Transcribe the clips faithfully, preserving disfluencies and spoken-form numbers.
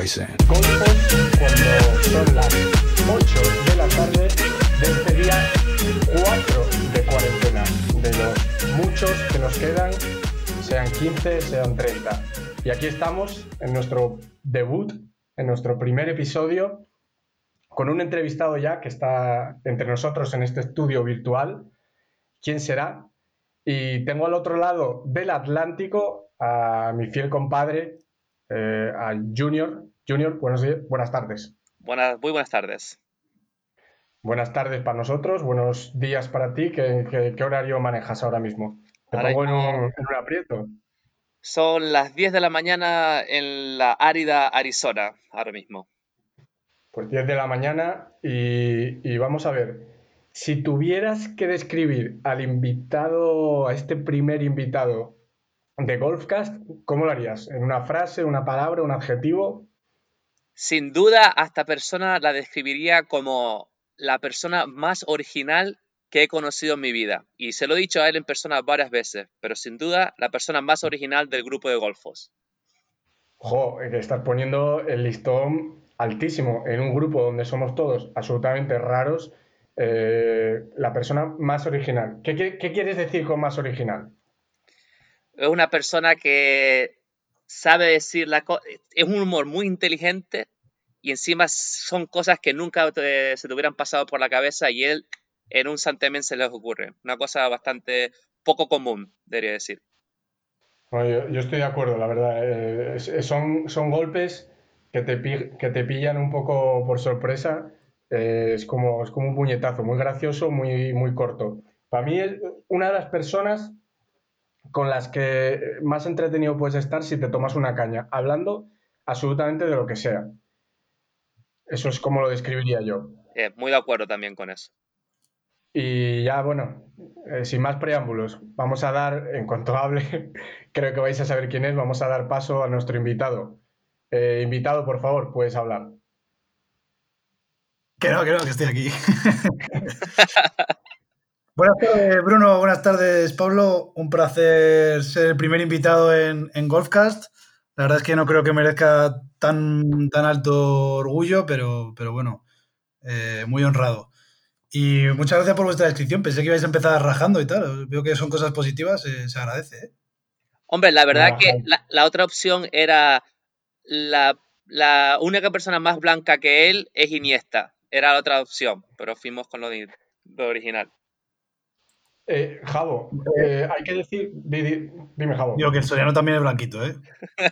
Streisand. Golfos cuando son las ocho de la tarde de este día cuatro de cuarentena, de los muchos que nos quedan, sean quince, sean treinta. Y aquí estamos en nuestro debut, en nuestro primer episodio, con un entrevistado ya que está entre nosotros en este estudio virtual. ¿Quién será? Y tengo al otro lado del Atlántico a mi fiel compadre, eh, a Junior. Junior, buenos días, buenas tardes. Buenas, muy buenas tardes. Buenas tardes para nosotros, buenos días para ti. ¿Qué, qué, qué horario manejas ahora mismo? Te Ahora pongo en mismo un, en un aprieto. Son las diez de la mañana en la árida Arizona, ahora mismo. Pues diez de la mañana y, y vamos a ver, si tuvieras que describir al invitado, a este primer invitado de Golfcast, ¿cómo lo harías? ¿En una frase, una palabra, un adjetivo? Sin duda, a esta persona la describiría como la persona más original que he conocido en mi vida. Y se lo he dicho a él en persona varias veces, pero sin duda la persona más original del grupo de golfos. Jo, que estás poniendo el listón altísimo en un grupo donde somos todos absolutamente raros. Eh, la persona más original. ¿Qué, qué, ¿Qué quieres decir con más original? Es una persona que sabe decir la cosa, es un humor muy inteligente y encima son cosas que nunca te, se te hubieran pasado por la cabeza y él en un santiamén se les ocurre. Una cosa bastante poco común, debería decir. Bueno, yo, yo estoy de acuerdo, la verdad. Eh, es- son, son golpes que te, pi- que te pillan un poco por sorpresa. Eh, es como, es como un puñetazo, muy gracioso, muy, muy corto. Para mí es una de las personas con las que más entretenido puedes estar si te tomas una caña, hablando absolutamente de lo que sea. Eso es como lo describiría yo. Eh, muy de acuerdo también con eso. Y ya, bueno, eh, sin más preámbulos, vamos a dar, en cuanto hable, creo que vais a saber quién es, vamos a dar paso a nuestro invitado. Eh, invitado, por favor, puedes hablar. Que no, que no, que estoy aquí. Buenas tardes, Bruno. Buenas tardes, Pablo. Un placer ser el primer invitado en, en Golfcast. La verdad es que no creo que merezca tan, tan alto orgullo, pero, pero bueno, eh, muy honrado. Y muchas gracias por vuestra descripción. Pensé que ibais a empezar rajando y tal. Veo que son cosas positivas, eh, se agradece, ¿eh? Hombre, la verdad Nada, que Javi. la, la otra opción era la, la única persona más blanca que él es Iniesta. Era la otra opción, pero fuimos con lo, de, lo original. Eh, Javo, Eh, eh, hay que decir, di- di- dime, Javo, digo que el Soriano también es blanquito, ¿eh?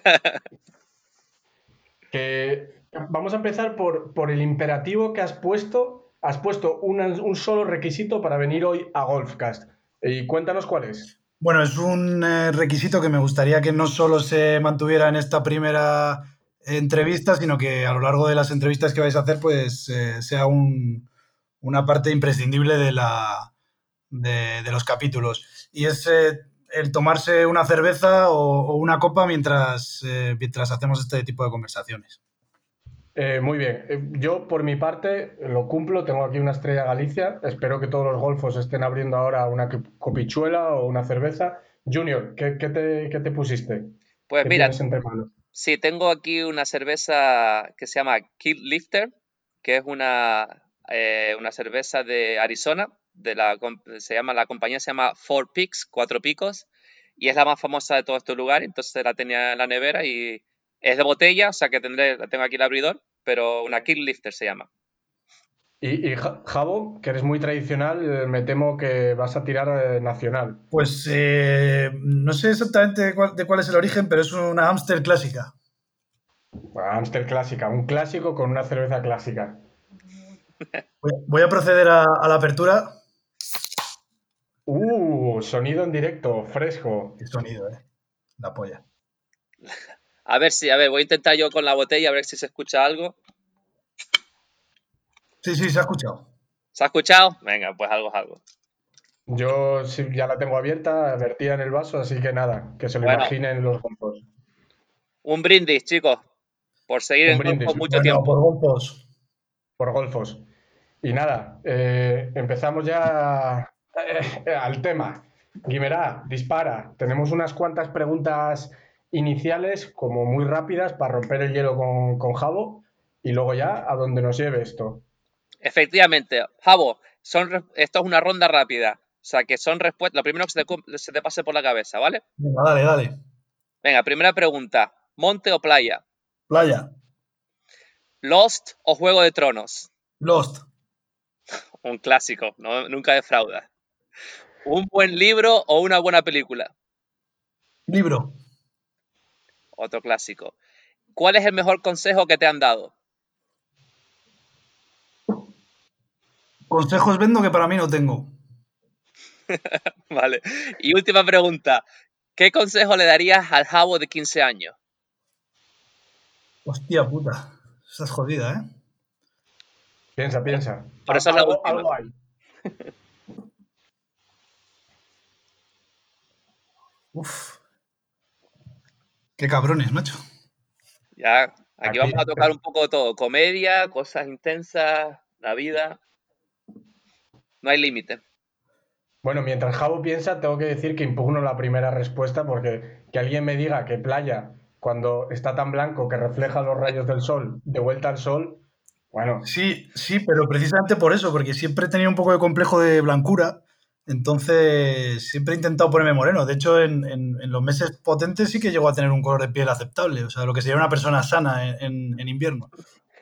que vamos a empezar por, por el imperativo que has puesto. Has puesto una- un solo requisito para venir hoy a Golfcast. Y cuéntanos cuál es. Bueno, es un eh, requisito que me gustaría que no solo se mantuviera en esta primera entrevista, sino que a lo largo de las entrevistas que vais a hacer, pues eh, sea un- una parte imprescindible de, la, de, de los capítulos. Y es eh, el tomarse una cerveza o, o una copa mientras, eh, mientras hacemos este tipo de conversaciones. Eh, muy bien, Eh, yo por mi parte lo cumplo, tengo aquí una Estrella Galicia, espero que todos los golfos estén abriendo ahora una que- copichuela o una cerveza. Junior, ¿qué, qué te, qué te pusiste? Pues ¿Qué mira, tienes entre manos? sí, tengo aquí una cerveza que se llama Kill Lifter, que es una, eh, una cerveza de Arizona, de la, com- se llama, la compañía se llama Four Peaks, Cuatro Picos, y es la más famosa de todo este lugar, entonces la tenía en la nevera y es de botella, o sea que tendré, la tengo aquí el abridor, pero una Kill Lifter se llama. Y, y Ja- Javo, que eres muy tradicional, eh, me temo que vas a tirar eh, nacional. Pues eh, no sé exactamente de cuál, de cuál es el origen, pero es una Amstel clásica. Bueno, Amstel clásica, un clásico con una cerveza clásica. Voy, voy a proceder a, a la apertura. Uh, sonido en directo, fresco. Qué sonido, ¿eh? La polla. A ver si, a ver, voy a intentar yo con la botella, a ver si se escucha algo. Sí, sí, se ha escuchado. ¿Se ha escuchado? Venga, pues algo es algo. Yo sí, ya la tengo abierta, vertida en el vaso, así que nada, que se lo Bueno, imaginen los golfos. un brindis, chicos, por seguir Un en golf brindis mucho Bueno, por tiempo. golfos. por golfos. Y nada, eh, empezamos ya eh, al tema. Guimerá, dispara. Tenemos unas cuantas preguntas iniciales como muy rápidas para romper el hielo con, con Jabo y luego ya a donde nos lleve esto. Efectivamente, Jabo, son, esto es una ronda rápida. O sea, que son respuestas. Lo primero que se te, se te pase por la cabeza, ¿vale? Venga, dale, dale. Venga, primera pregunta. ¿Monte o playa? Playa. ¿Lost o Juego de Tronos? Lost. Un clásico, ¿no? Nunca defrauda. ¿Un buen libro o una buena película? Libro. Otro clásico. ¿Cuál es el mejor consejo que te han dado? Consejos vendo que para mí no tengo. Vale. Y última pregunta. ¿Qué consejo le darías al Jabo de quince años? Hostia puta. Estás jodida, ¿eh? Piensa, piensa. Por eso es la algo, última. algo hay. Uf. Qué cabrones, macho. Ya, aquí, Aquí, vamos a tocar un poco de todo. Comedia, cosas intensas, la vida. No hay límite. Bueno, mientras Jabo piensa, tengo que decir que impugno la primera respuesta porque que alguien me diga que playa, cuando está tan blanco que refleja los rayos del sol, de vuelta al sol, bueno. Sí, sí, pero precisamente por eso, porque siempre he tenido un poco de complejo de blancura, entonces siempre he intentado ponerme moreno. De hecho, en, en, en los meses potentes sí que llego a tener un color de piel aceptable, o sea, lo que sería una persona sana en, en, en invierno.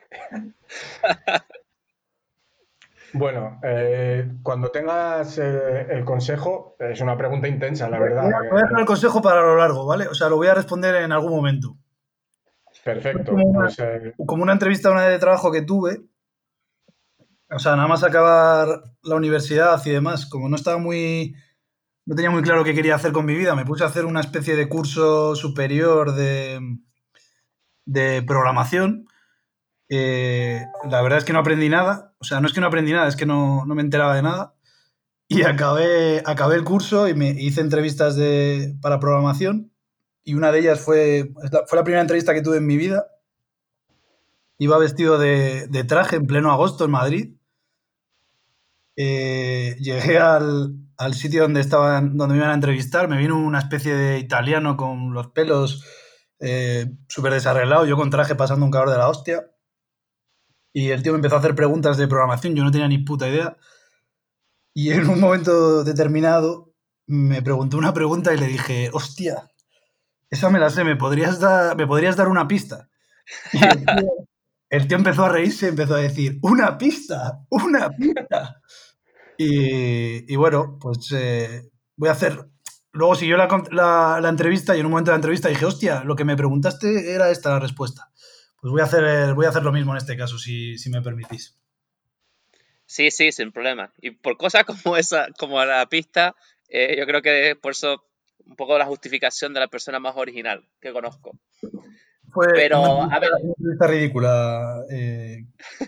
Bueno, eh, cuando tengas eh, el consejo, es una pregunta intensa, la verdad. Voy a, voy a dejar el consejo para lo largo, ¿vale? O sea, lo voy a responder en algún momento. Perfecto. Como una, Pues, eh... como una entrevista una vez de trabajo que tuve, o sea, nada más acabar la universidad y demás, como no estaba muy, no tenía muy claro qué quería hacer con mi vida, me puse a hacer una especie de curso superior de, de programación. Eh, la verdad es que no aprendí nada, o sea, no es que no aprendí nada, es que no, no me enteraba de nada. Y acabé, acabé el curso y me hice entrevistas de, para programación y una de ellas fue, fue la primera entrevista que tuve en mi vida. Iba vestido de, de traje en pleno agosto en Madrid. Eh, llegué al, al sitio donde, estaban, donde me iban a entrevistar, me vino una especie de italiano con los pelos eh, súper desarreglados, yo con traje pasando un calor de la hostia. Y el tío me empezó a hacer preguntas de programación, yo no tenía ni puta idea. Y en un momento determinado me preguntó una pregunta y le dije, hostia, esa me la sé, ¿me podrías dar, ¿me podrías dar una pista? Y el tío, el tío empezó a reírse, empezó a decir, ¡una pista! ¡Una pista! Y, y bueno, pues eh, voy a hacer... Luego siguió la, la, la entrevista y en un momento de la entrevista dije, hostia, lo que me preguntaste era esta la respuesta. Pues voy a hacer, voy a hacer lo mismo en este caso, si, si me permitís. Sí, sí, sin problema. Y por cosas como esa, como la pista, eh, yo creo que por eso un poco la justificación de la persona más original que conozco. Fue Pero, una a ver... entrevista ridícula. Eh,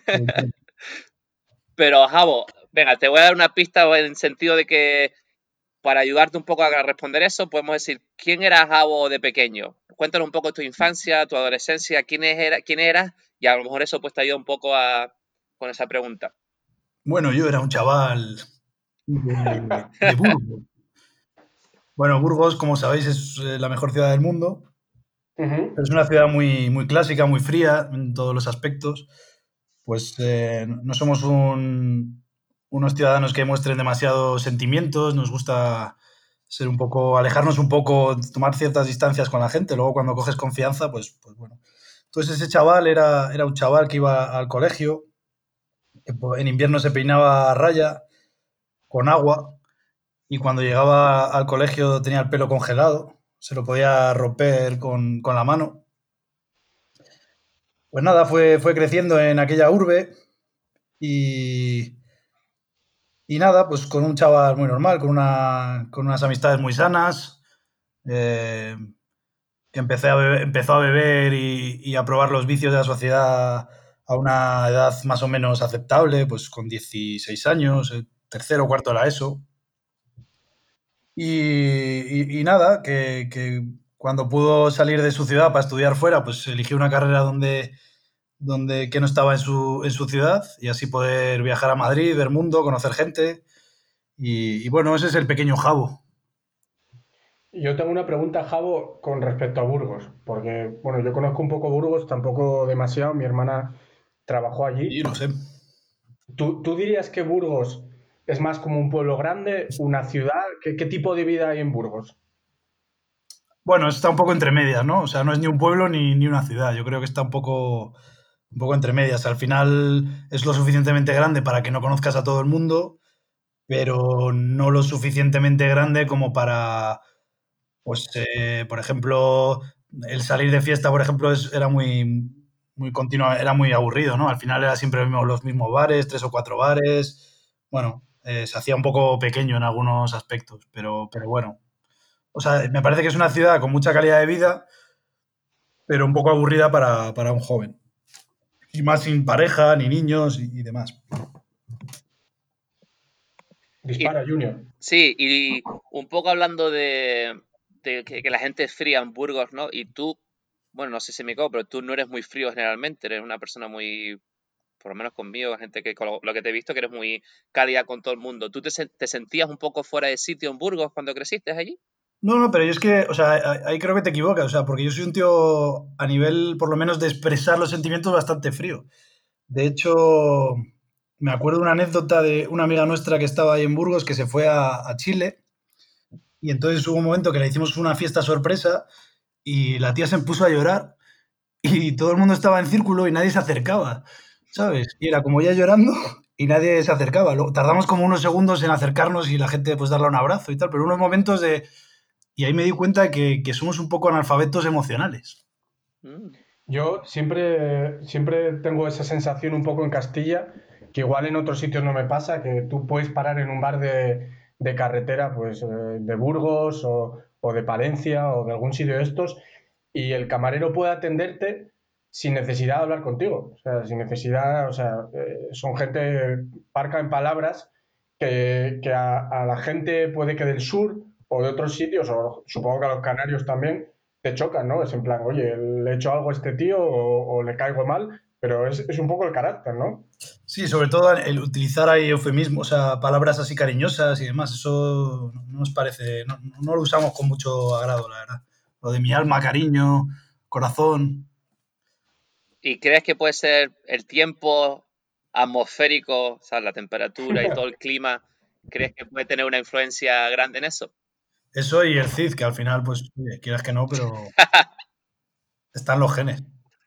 Pero, Jabo, venga, te voy a dar una pista en el sentido de que para ayudarte un poco a responder eso, podemos decir, ¿quién era Jabo de pequeño? Cuéntanos un poco de tu infancia, tu adolescencia, quién, era, quién eras, y a lo mejor eso pues te ayuda un poco a, con esa pregunta. Bueno, yo era un chaval de, de Burgos. Bueno, Burgos, como sabéis, es la mejor ciudad del mundo. Uh-huh. Es una ciudad muy, muy clásica, muy fría en todos los aspectos. Pues eh, no somos un, unos ciudadanos que muestren demasiados sentimientos, nos gusta ser un poco, alejarnos un poco, tomar ciertas distancias con la gente. Luego cuando coges confianza, pues, pues bueno. Entonces ese chaval era, era un chaval que iba al colegio, en invierno se peinaba a raya, con agua, y cuando llegaba al colegio tenía el pelo congelado, se lo podía romper con, con la mano. Pues nada, fue, fue creciendo en aquella urbe y, y nada, pues con un chaval muy normal, con, una, con unas amistades muy sanas, eh, que empecé a beber, empezó a beber y, y a probar los vicios de la sociedad a una edad más o menos aceptable, pues con dieciséis años, tercero o cuarto de la ESO. Y, y, y nada, que, que cuando pudo salir de su ciudad para estudiar fuera, pues eligió una carrera donde, donde que no estaba en su, en su ciudad y así poder viajar a Madrid, ver mundo, conocer gente. Y, y bueno, ese es el pequeño Jabo. Yo tengo una pregunta, Javo, con respecto a Burgos, porque, bueno, yo conozco un poco Burgos, tampoco demasiado, mi hermana trabajó Y allí. no sé. ¿Tú, tú dirías que Burgos es más como un pueblo grande, una ciudad? ¿Qué, qué tipo de vida hay en Burgos? Bueno, está un poco entre medias, ¿no? O sea, no es ni un pueblo ni, ni una ciudad. Yo creo que está un poco, un poco entre medias. Al final es lo suficientemente grande para que no conozcas a todo el mundo, pero no lo suficientemente grande como para, pues, eh, por ejemplo, el salir de fiesta, por ejemplo, es- era muy, muy continua, era muy aburrido, ¿no? Al final era siempre los mismos, los mismos bares, tres o cuatro bares. Bueno, eh, se hacía un poco pequeño en algunos aspectos, pero, pero bueno. O sea, me parece que es una ciudad con mucha calidad de vida, pero un poco aburrida para, para un joven. Y más sin pareja, ni niños y, y demás. Y Dispara, Junior. sí, y un poco hablando de, de que, que la gente es fría en Burgos, ¿no? Y tú, bueno, no sé si me equivoco, pero tú no eres muy frío generalmente, eres una persona muy, por lo menos conmigo, gente que con lo, lo que te he visto, que eres muy cálida con todo el mundo. ¿Tú te, sen- te sentías un poco fuera de sitio en Burgos cuando creciste allí? No, no, pero yo es que, o sea, ahí ahí creo que te equivocas, o sea, porque yo soy un tío a nivel, por lo menos, de expresar los sentimientos bastante frío. De hecho, me acuerdo de una anécdota de una amiga nuestra que estaba ahí en Burgos, que se fue a, a Chile, y entonces hubo un momento que le hicimos una fiesta sorpresa y la tía se puso a llorar y todo el mundo estaba en círculo y nadie se acercaba, ¿sabes? Y era como ella llorando y nadie se acercaba. Luego, tardamos como unos segundos en acercarnos y la gente pues darle un abrazo y tal, pero unos momentos de... Y ahí me di cuenta de que, que somos un poco analfabetos emocionales. Mm. Yo siempre, siempre tengo esa sensación un poco en Castilla, que igual en otros sitios no me pasa, que tú puedes parar en un bar de, de carretera, pues eh, de Burgos o, o de Palencia o de algún sitio de estos, y el camarero puede atenderte sin necesidad de hablar contigo. O sea, sin necesidad, o sea, eh, son gente parca en palabras que, que a, a la gente puede que del sur o de otros sitios, o supongo que a los canarios también, te chocan, ¿no? Es en plan, oye, le he hecho algo a este tío o, o le caigo mal, pero es, es un poco el carácter, ¿no? Sí, sobre todo el utilizar ahí eufemismos, o sea, palabras así cariñosas y demás, eso no nos parece, no, no lo usamos con mucho agrado, la verdad. Lo de mi alma, cariño, corazón. ¿Y crees que puede ser el tiempo atmosférico, o sea, la temperatura y todo el clima, crees que puede tener una influencia grande en eso? Eso y el C I D, que al final, pues, oye, quieras que no, pero están los genes.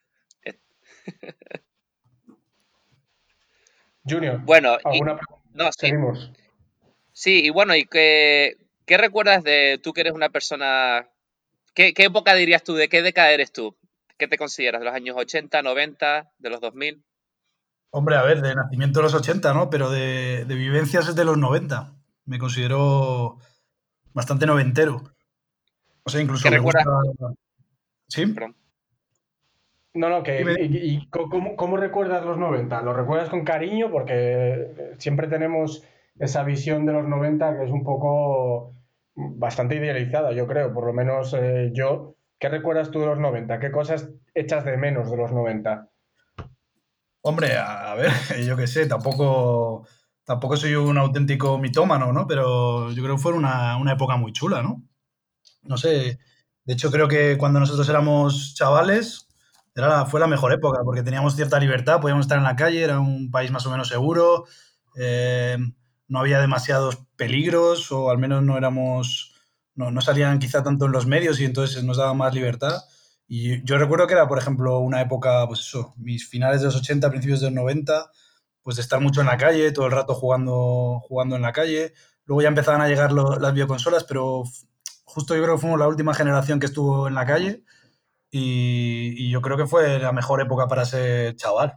Junior, Bueno, y ¿alguna pregunta? no, sí, Seguimos. sí, y bueno, ¿y qué, qué recuerdas de tú que eres una persona, qué, qué época dirías tú, de qué década eres tú? ¿Qué te consideras? ¿De los años ochenta, noventa, de los dos mil? Hombre, a ver, de nacimiento de los ochenta, ¿no? Pero de, de vivencias es de los noventa. Me considero bastante noventero. O sea, ¿Qué incluso me gusta... recuerdas? ¿Sí? Perdón. No, no, que, Dime. y, y ¿cómo, cómo recuerdas los noventa? ¿Los recuerdas con cariño? Porque siempre tenemos esa visión de los noventa que es un poco bastante idealizada, yo creo, por lo menos eh, yo. ¿Qué recuerdas tú de los noventa? ¿Qué cosas echas de menos de los noventa? Hombre, a, a ver, yo qué sé, tampoco, tampoco soy un auténtico mitómano, ¿no? Pero yo creo que fue una, una época muy chula, ¿no? No sé, de hecho creo que cuando nosotros éramos chavales era la- fue la mejor época porque teníamos cierta libertad, podíamos estar en la calle, era un país más o menos seguro, eh, no había demasiados peligros o al menos no éramos, no, no salían quizá tanto en los medios y entonces nos daba más libertad. Y yo recuerdo que era, por ejemplo, una época, pues eso, mis finales de los ochenta, principios de los noventa, pues de estar mucho en la calle, todo el rato jugando, jugando en la calle. Luego ya empezaban a llegar lo- las videoconsolas, pero justo yo creo que fuimos la última generación que estuvo en la calle y, y yo creo que fue la mejor época para ser chaval.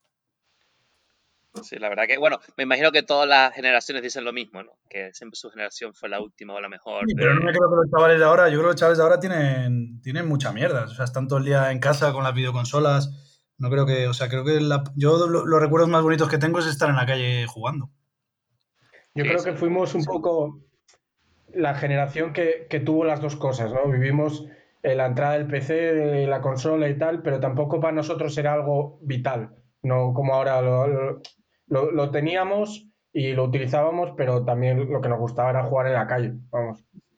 Sí, la verdad que, bueno, me imagino que todas las generaciones dicen lo mismo, ¿no? Que siempre su generación fue la última o la mejor Sí, pero no me de... creo que los chavales de ahora, yo creo que los chavales de ahora tienen, tienen mucha mierda. O sea, están todo el día en casa con las videoconsolas. No creo que, o sea, creo que la- yo lo- los recuerdos más bonitos que tengo es estar en la calle jugando. Yo Sí, creo que sí. fuimos un poco la generación que, que tuvo las dos cosas, ¿no? Vivimos eh, la entrada del P C, de la consola y tal, pero tampoco para nosotros era algo vital, no como ahora lo, lo, lo- lo teníamos y lo utilizábamos, pero también lo que nos gustaba era jugar en la calle, vamos.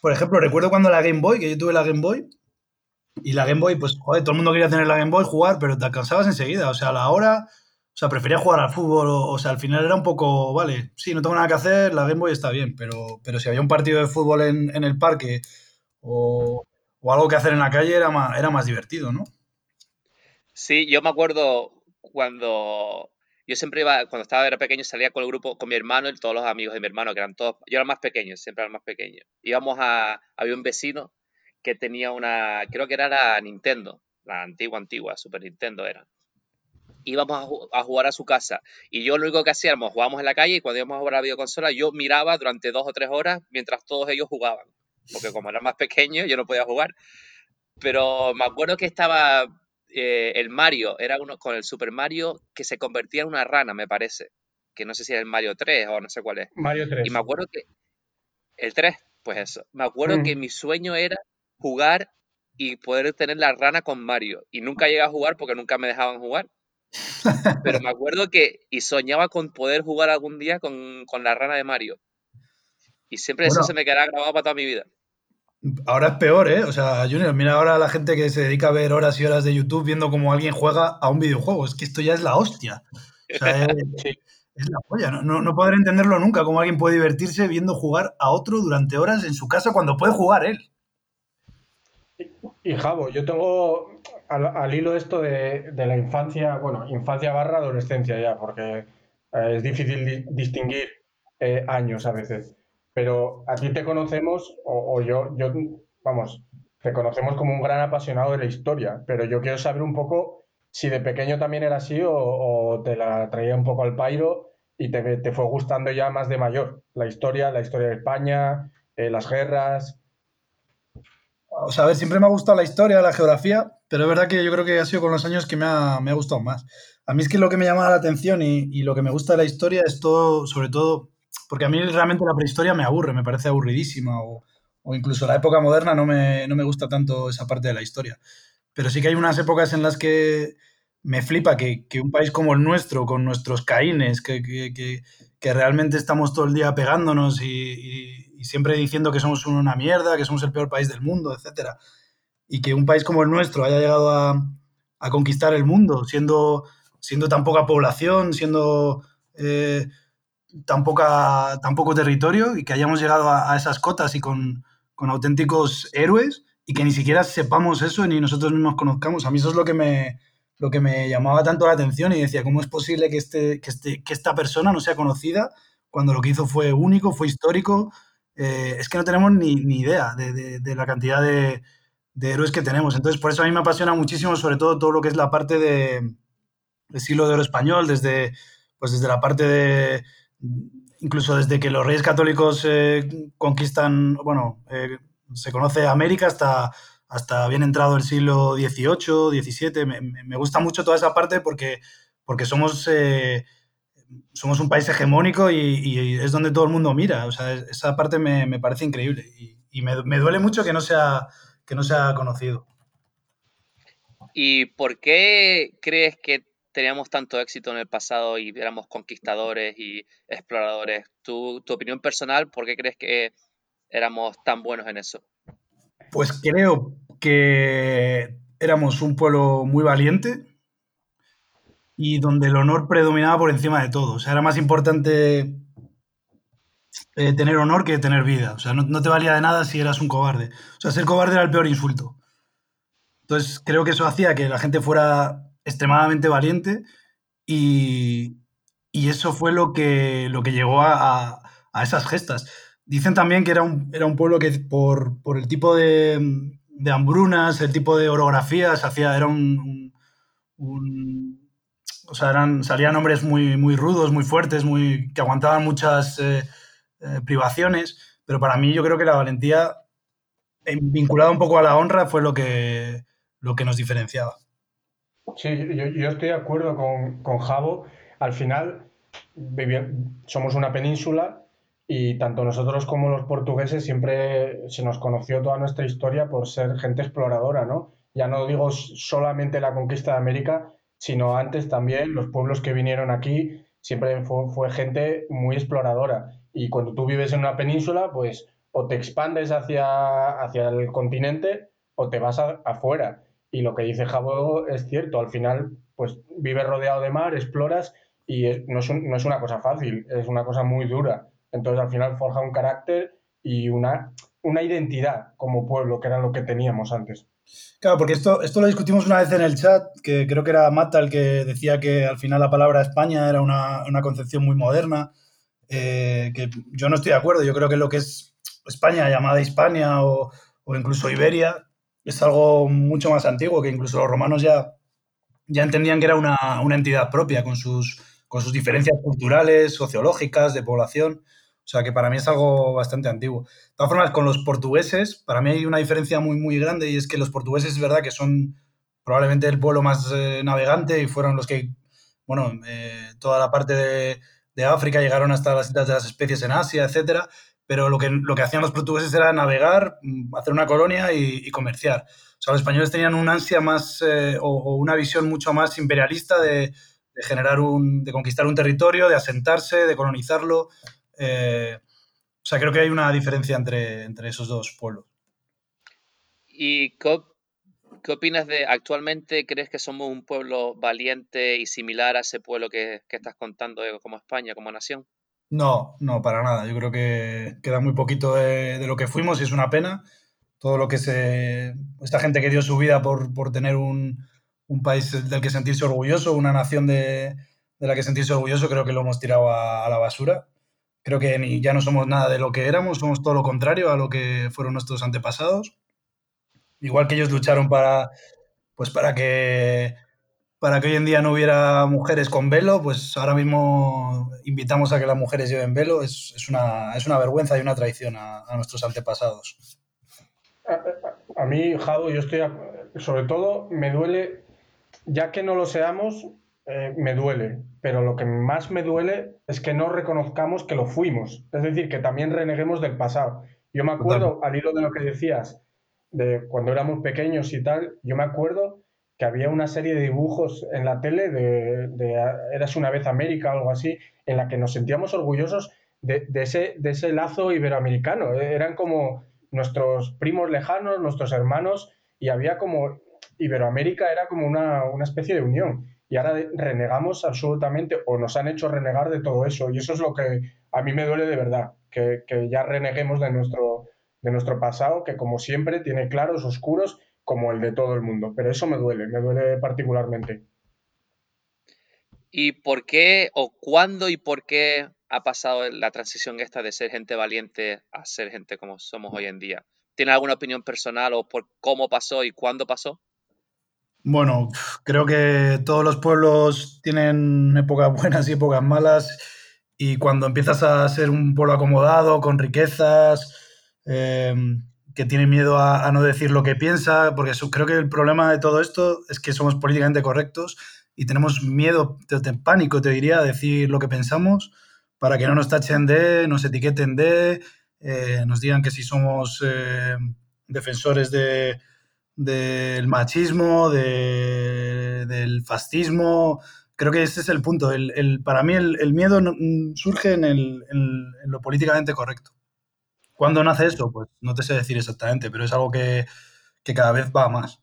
Por ejemplo, recuerdo cuando la Game Boy, que yo tuve la Game Boy, y la Game Boy, pues, joder, todo el mundo quería tener la Game Boy, jugar, pero te cansabas enseguida. O sea, a la hora, o sea, prefería jugar al fútbol, o, o sea, al final era un poco, vale, sí, no tengo nada que hacer, la Game Boy está bien, pero, pero si había un partido de fútbol en, en el parque o, o algo que hacer en la calle, era más, era más divertido, ¿no? Sí, yo me acuerdo cuando yo siempre iba, cuando estaba era pequeño, salía con el grupo, con mi hermano y todos los amigos de mi hermano, que eran todos, yo era el más pequeño, siempre era el más pequeño. Íbamos a, había un vecino que tenía una, creo que era la Nintendo, la antigua, antigua, Super Nintendo era. Íbamos a, ju- a jugar a su casa y yo lo único que hacíamos, jugábamos en la calle y cuando íbamos a jugar a la videoconsola, yo miraba durante dos o tres horas mientras todos ellos jugaban, porque como era más pequeño, yo no podía jugar. Pero me acuerdo que estaba eh, el Mario, era uno con el Super Mario que se convertía en una rana, me parece. Que no sé si es el Mario tres o no sé cuál es. Mario Y me tres. acuerdo que el tres, pues eso. Me acuerdo que Mm. mi sueño era jugar y poder tener la rana con Mario. Y nunca llegué a jugar porque nunca me dejaban jugar. Pero me acuerdo que y soñaba con poder jugar algún día con, con la rana de Mario. Y siempre eso se Bueno, me quedará grabado para toda mi vida. ahora es peor, ¿eh? O sea, Junior, mira ahora la gente que se dedica a ver horas y horas de YouTube viendo cómo alguien juega a un videojuego. Es que esto ya es la hostia. O sea, es, Sí. es la polla. No, no, no podré entenderlo nunca, cómo alguien puede divertirse viendo jugar a otro durante horas en su casa cuando puede jugar él. Y Javo, yo tengo al, al hilo esto de, de la infancia, bueno, infancia barra adolescencia ya, porque eh, es difícil di- distinguir eh, años a veces. Pero a ti te conocemos, o, o yo, yo, vamos, te conocemos como un gran apasionado de la historia, pero yo quiero saber un poco si de pequeño también era así o, o te la traía un poco al pairo y te, te fue gustando ya más de mayor. La historia, la historia de España, eh, las guerras. O sea, a ver, siempre me ha gustado la historia, la geografía, pero es verdad que yo creo que ha sido con los años que me ha, me ha gustado más. A mí es que lo que me llama la atención y, y lo que me gusta de la historia es todo, sobre todo, porque a mí realmente la prehistoria me aburre, me parece aburridísima, o, o incluso la época moderna no me, no me gusta tanto esa parte de la historia. Pero sí que hay unas épocas en las que me flipa que, que un país como el nuestro, con nuestros caínes, que, que, que, que realmente estamos todo el día pegándonos y, y, y siempre diciendo que somos una mierda, que somos el peor país del mundo, etcétera, y que un país como el nuestro haya llegado a, a conquistar el mundo, siendo, siendo tan poca población, siendo eh, tan, poca, tan poco territorio, y que hayamos llegado a, a esas cotas y con, con auténticos héroes, y que ni siquiera sepamos eso ni nosotros mismos conozcamos. A mí eso es lo que me, lo que me llamaba tanto la atención y decía, ¿cómo es posible que, este, que, este, que esta persona no sea conocida cuando lo que hizo fue único, fue histórico? Eh, es que no tenemos ni, ni idea de, de, de la cantidad de, de héroes que tenemos. Entonces, por eso a mí me apasiona muchísimo, sobre todo, todo lo que es la parte de, del siglo de oro español, desde, pues desde la parte de, incluso desde que los reyes católicos eh, conquistan, bueno, eh, se conoce América hasta, hasta bien entrado el siglo dieciocho, diecisiete. Me, me gusta mucho toda esa parte porque, porque somos, eh, somos un país hegemónico y, y, es donde todo el mundo mira. O sea, esa parte me, me parece increíble y, y me, me, duele mucho que no sea, que no sea conocido. ¿Y por qué crees que teníamos tanto éxito en el pasado y éramos conquistadores y exploradores? ¿Tu, tu opinión personal, por qué crees que éramos tan buenos en eso? Pues creo que éramos un pueblo muy valiente y donde el honor predominaba por encima de todo. O sea, era más importante eh, tener honor que tener vida. O sea, no, no te valía de nada si eras un cobarde. O sea, ser cobarde era el peor insulto. Entonces, creo que eso hacía que la gente fuera extremadamente valiente y, y eso fue lo que, lo que llegó a, a, a esas gestas. Dicen también que era un, era un pueblo que por, por el tipo de, de hambrunas, el tipo de orografías, hacía, era un, un, un o sea, eran, salían hombres muy, muy rudos, muy fuertes, muy, que aguantaban muchas eh, eh, privaciones, pero para mí yo creo que la valentía, eh, vinculada un poco a la honra, fue lo que, lo que nos diferenciaba. Sí, yo, yo estoy de acuerdo con, con Javo. Al final, vivi- somos una península y tanto nosotros como los portugueses siempre se nos conoció toda nuestra historia por ser gente exploradora, ¿no? Ya no digo s- solamente la conquista de América, sino antes también los pueblos que vinieron aquí siempre fue, fue gente muy exploradora. Y cuando tú vives en una península, pues o te expandes hacia, hacia el continente o te vas a, afuera. Y lo que dice Jabo es cierto, al final pues vives rodeado de mar, exploras y es, no, es un, no es una cosa fácil, es una cosa muy dura. Entonces al final forja un carácter y una, una identidad como pueblo, que era lo que teníamos antes. Claro, porque esto, esto lo discutimos una vez en el chat, que creo que era Mata el que decía que al final la palabra España era una, una concepción muy moderna, eh, que yo no estoy de acuerdo. Yo creo que lo que es España, llamada Hispania o, o incluso Iberia, es algo mucho más antiguo, que incluso los romanos ya, ya entendían que era una, una entidad propia, con sus, con sus diferencias culturales, sociológicas, de población. O sea, que para mí es algo bastante antiguo. De todas formas, con los portugueses, para mí hay una diferencia muy, muy grande, y es que los portugueses es verdad que son probablemente el pueblo más eh, navegante, y fueron los que, bueno, eh, toda la parte de, de África llegaron hasta las Islas de las Especies en Asia, etcétera. Pero lo que, lo que hacían los portugueses era navegar, mm, hacer una colonia y, y comerciar. O sea, los españoles tenían una ansia más eh, o, o, una visión mucho más imperialista de, de generar un, de conquistar un territorio, de asentarse, de colonizarlo. Eh, o sea, creo que hay una diferencia entre, entre esos dos pueblos. ¿Y qué, qué opinas de actualmente? ¿Crees que somos un pueblo valiente y similar a ese pueblo que, que estás contando de, como España, como nación? No, no, para nada. Yo creo que queda muy poquito de, de lo que fuimos y es una pena. Todo lo que se... Esta gente que dio su vida por, por tener un, un país del que sentirse orgulloso, una nación de, de la que sentirse orgulloso, creo que lo hemos tirado a, a la basura. Creo que ni, ya no somos nada de lo que éramos, somos todo lo contrario a lo que fueron nuestros antepasados. Igual que ellos lucharon para, pues para que, para que hoy en día no hubiera mujeres con velo, pues ahora mismo invitamos a que las mujeres lleven velo. Es, es, una, es una vergüenza y una traición a, a nuestros antepasados. A, a, a mí, Jado, yo estoy, a, sobre todo, me duele, ya que no lo seamos, eh, me duele, pero lo que más me duele es que no reconozcamos que lo fuimos, es decir, que también reneguemos del pasado. Yo me Totalmente. acuerdo, al hilo de lo que decías, de cuando éramos pequeños y tal, yo me acuerdo que había una serie de dibujos en la tele de, de Eras una vez América o algo así, en la que nos sentíamos orgullosos de, de, ese, de ese lazo iberoamericano. Eran como nuestros primos lejanos, nuestros hermanos, y había como Iberoamérica era como una, una especie de unión. Y ahora renegamos absolutamente, o nos han hecho renegar de todo eso. Y eso es lo que a mí me duele de verdad, que, que ya reneguemos de nuestro, de nuestro pasado, que como siempre tiene claros, oscuros, como el de todo el mundo. Pero eso me duele, me duele particularmente. ¿Y por qué o cuándo y por qué ha pasado la transición esta de ser gente valiente a ser gente como somos hoy en día? ¿Tienes alguna opinión personal o por cómo pasó y cuándo pasó? Bueno, creo que todos los pueblos tienen épocas buenas y épocas malas, y cuando empiezas a ser un pueblo acomodado, con riquezas, eh, que tiene miedo a, a, no decir lo que piensa, porque eso, creo que el problema de todo esto es que somos políticamente correctos y tenemos miedo, te, te, pánico, te diría, a decir lo que pensamos para que no nos tachen de, nos etiqueten de, eh, nos digan que si somos eh, defensores de del machismo, de, del fascismo. Creo que ese es el punto. El, el, para mí el, el miedo no, surge en, el, en, en, lo políticamente correcto. ¿Cuándo nace eso? Pues no te sé decir exactamente, pero es algo que, que cada vez va más.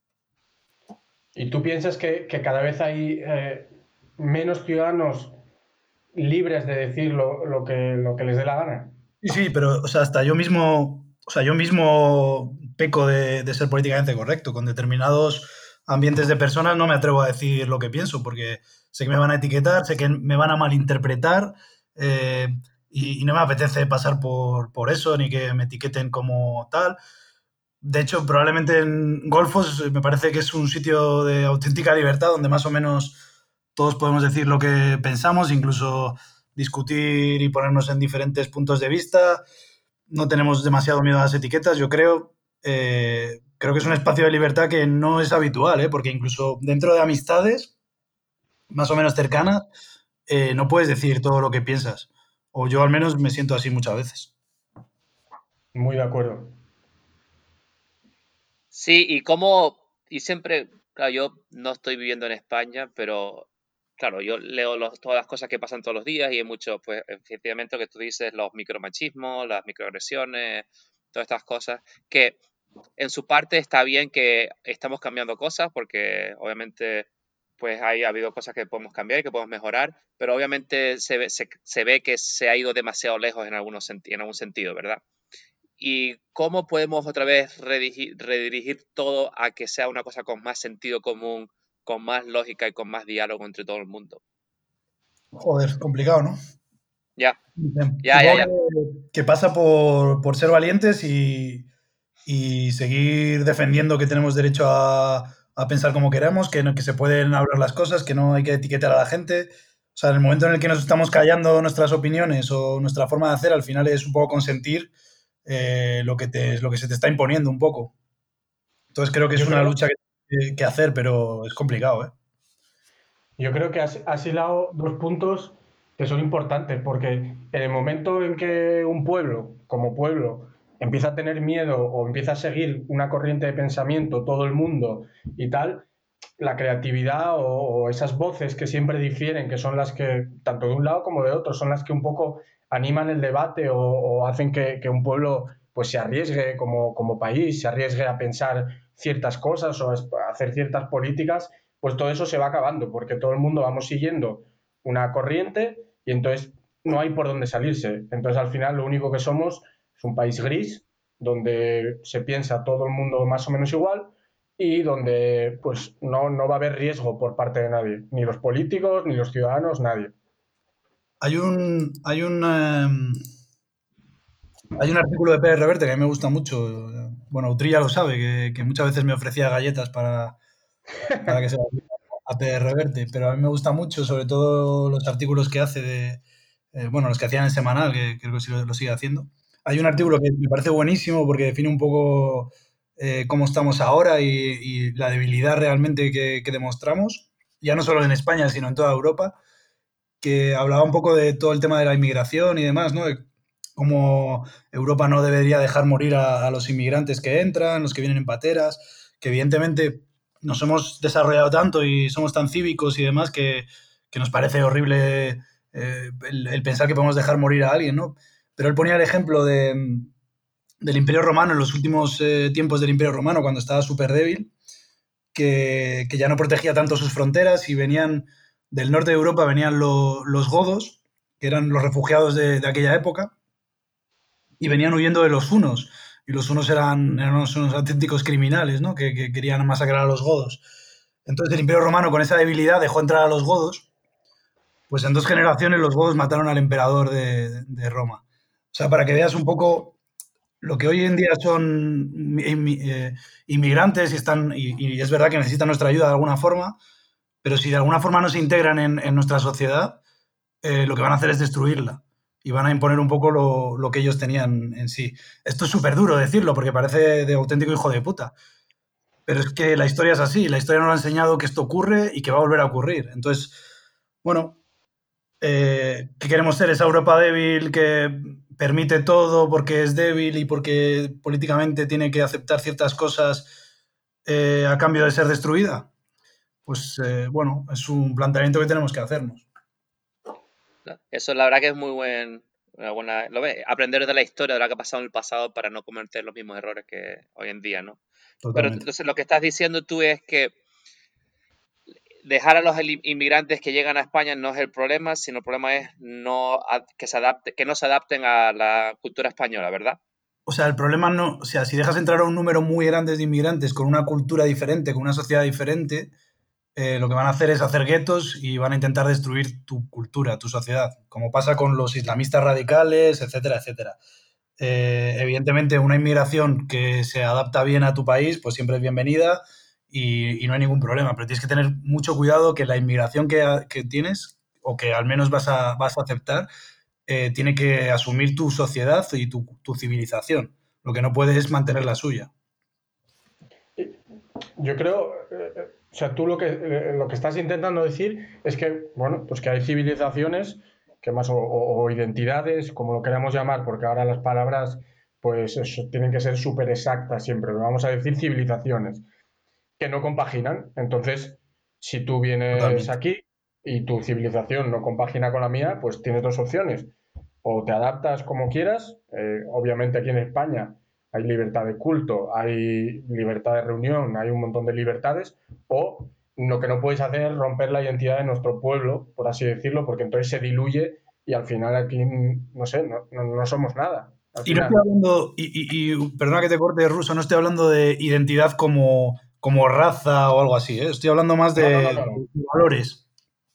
¿Y tú piensas que, que cada vez hay eh, menos ciudadanos libres de decir lo, lo, que, lo que les dé la gana? Sí, sí, pero o sea, hasta yo mismo, o sea, yo mismo peco de, de ser políticamente correcto. Con determinados ambientes de personas no me atrevo a decir lo que pienso, porque sé que me van a etiquetar, sé que me van a malinterpretar, eh, y, y no me apetece pasar por, por eso, ni que me etiqueten como tal. De hecho, probablemente en Golfos me parece que es un sitio de auténtica libertad, donde más o menos todos podemos decir lo que pensamos, incluso discutir y ponernos en diferentes puntos de vista. No tenemos demasiado miedo a las etiquetas, yo creo. Eh, creo que es un espacio de libertad que no es habitual, ¿eh? Porque incluso dentro de amistades más o menos cercanas, eh, no puedes decir todo lo que piensas. O yo al menos me siento así muchas veces. Muy de acuerdo. Sí, y cómo, y siempre, claro, yo no estoy viviendo en España, pero claro, yo leo los, todas las cosas que pasan todos los días y hay mucho, pues, efectivamente lo que tú dices, los micromachismos, las microagresiones, todas estas cosas, que en su parte está bien que estamos cambiando cosas porque obviamente pues hay, ha habido cosas que podemos cambiar y que podemos mejorar, pero obviamente se ve, se, se ve que se ha ido demasiado lejos en, algunos senti- en algún sentido, ¿verdad? ¿Y cómo podemos otra vez redirigir, redirigir todo a que sea una cosa con más sentido común, con más lógica y con más diálogo entre todo el mundo? Joder, complicado, ¿no? Ya, Bien, ya, ya, supongo ya. que, que pasa por, por ser valientes y, y seguir defendiendo que tenemos derecho a, a pensar como queramos, que, no- que se pueden hablar las cosas, que no hay que etiquetar a la gente. O sea, en el momento en el que nos estamos callando nuestras opiniones o nuestra forma de hacer, al final es un poco consentir eh, lo que te, lo que se te está imponiendo un poco. Entonces creo que es Yo una creo, lucha que, que hacer, pero es complicado, ¿eh? yo creo que has, has hilado dos puntos que son importantes, porque en el momento en que un pueblo, como pueblo, empieza a tener miedo o empieza a seguir una corriente de pensamiento, todo el mundo y tal, la creatividad o, o esas voces que siempre difieren, que son las que, tanto de un lado como de otro, son las que un poco animan el debate o, o hacen que, que, un pueblo pues se arriesgue como, como país, se arriesgue a pensar ciertas cosas o a hacer ciertas políticas, pues todo eso se va acabando, porque todo el mundo vamos siguiendo una corriente y entonces no hay por dónde salirse. Entonces al final lo único que somos es un país gris, donde se piensa todo el mundo más o menos igual y donde pues no, no va a haber riesgo por parte de nadie, ni los políticos, ni los ciudadanos, nadie. Hay un, hay un, em, hay un artículo de Pérez Reverte que a mí me gusta mucho. Bueno, Utrilla lo sabe, que, que muchas veces me ofrecía galletas para, para que se las diera a Pérez Reverte, pero a mí me gusta mucho, sobre todo los artículos que hace de, eh, bueno, los que hacían en Semanal, que creo que sí lo, lo sigue haciendo. Hay un artículo que me parece buenísimo porque define un poco eh, cómo estamos ahora y, y la debilidad realmente que, que demostramos, ya no solo en España, sino en toda Europa, que hablaba un poco de todo el tema de la inmigración y demás, ¿no? De cómo Europa no debería dejar morir a, a los inmigrantes que entran, los que vienen en pateras, que evidentemente nos hemos desarrollado tanto y somos tan cívicos y demás que, que nos parece horrible eh, el, el pensar que podemos dejar morir a alguien, ¿no? Pero él ponía el ejemplo de, del Imperio Romano en los últimos eh, tiempos del Imperio Romano, cuando estaba súper débil, que, que, ya no protegía tanto sus fronteras y venían del norte de Europa, venían lo, los godos, que eran los refugiados de, de, aquella época, y venían huyendo de los hunos. Y los hunos eran, eran unos, unos auténticos criminales, ¿no? Que, que querían masacrar a los godos. Entonces el Imperio Romano, con esa debilidad, dejó entrar a los godos. Pues en dos generaciones los godos mataron al emperador de, de Roma. O sea, para que veas un poco lo que hoy en día son inmigrantes y, están, y, y es verdad que necesitan nuestra ayuda de alguna forma, pero si de alguna forma no se integran en, en nuestra sociedad, eh, lo que van a hacer es destruirla y van a imponer un poco lo, lo que ellos tenían en sí. Esto es súper duro decirlo porque parece de auténtico hijo de puta, pero es que la historia es así, la historia nos ha enseñado que esto ocurre y que va a volver a ocurrir. Entonces, bueno, eh, ¿qué queremos ser? ¿Esa Europa débil que permite todo porque es débil y porque políticamente tiene que aceptar ciertas cosas eh, a cambio de ser destruida? Pues eh, bueno, es un planteamiento que tenemos que hacernos. Eso la verdad que es muy buen, una buena, lo ve, aprender de la historia, de lo que ha pasado en el pasado para no cometer los mismos errores que hoy en día, ¿no? Pero Totalmente. entonces lo que estás diciendo tú es que dejar a los inmigrantes que llegan a España no es el problema, sino el problema es no que se adapte, que no se adapten a la cultura española, ¿verdad? O sea, el problema no, o sea, si dejas entrar a un número muy grande de inmigrantes con una cultura diferente, con una sociedad diferente, eh, lo que van a hacer es hacer guetos y van a intentar destruir tu cultura, tu sociedad, como pasa con los islamistas radicales, etcétera, etcétera. Eh, evidentemente, una inmigración que se adapta bien a tu país, pues siempre es bienvenida y, y no hay ningún problema, pero tienes que tener mucho cuidado que la inmigración que, que tienes, o que al menos vas a, vas a aceptar, eh, tiene que asumir tu sociedad y tu, tu civilización. Lo que no puede es mantener la suya. Yo creo, eh, o sea, tú lo que, eh, lo que estás intentando decir es que, bueno, pues que hay civilizaciones que más, o, o identidades, como lo queramos llamar, porque ahora las palabras, pues eso, tienen que ser súper exactas siempre, vamos a decir civilizaciones, que no compaginan. Entonces, si tú vienes Totalmente. aquí y tu civilización no compagina con la mía, pues tienes dos opciones. O te adaptas como quieras, eh, obviamente aquí en España hay libertad de culto, hay libertad de reunión, hay un montón de libertades, o lo que no puedes hacer es romper la identidad de nuestro pueblo, por así decirlo, porque entonces se diluye y al final aquí, no sé, no, no, no somos nada. Al Y no estoy final. hablando, y, y- y, perdona que te corte, Ruso, no estoy hablando de identidad como, como raza o algo así, ¿eh? Estoy hablando más No, no, de, no, no, no. de valores.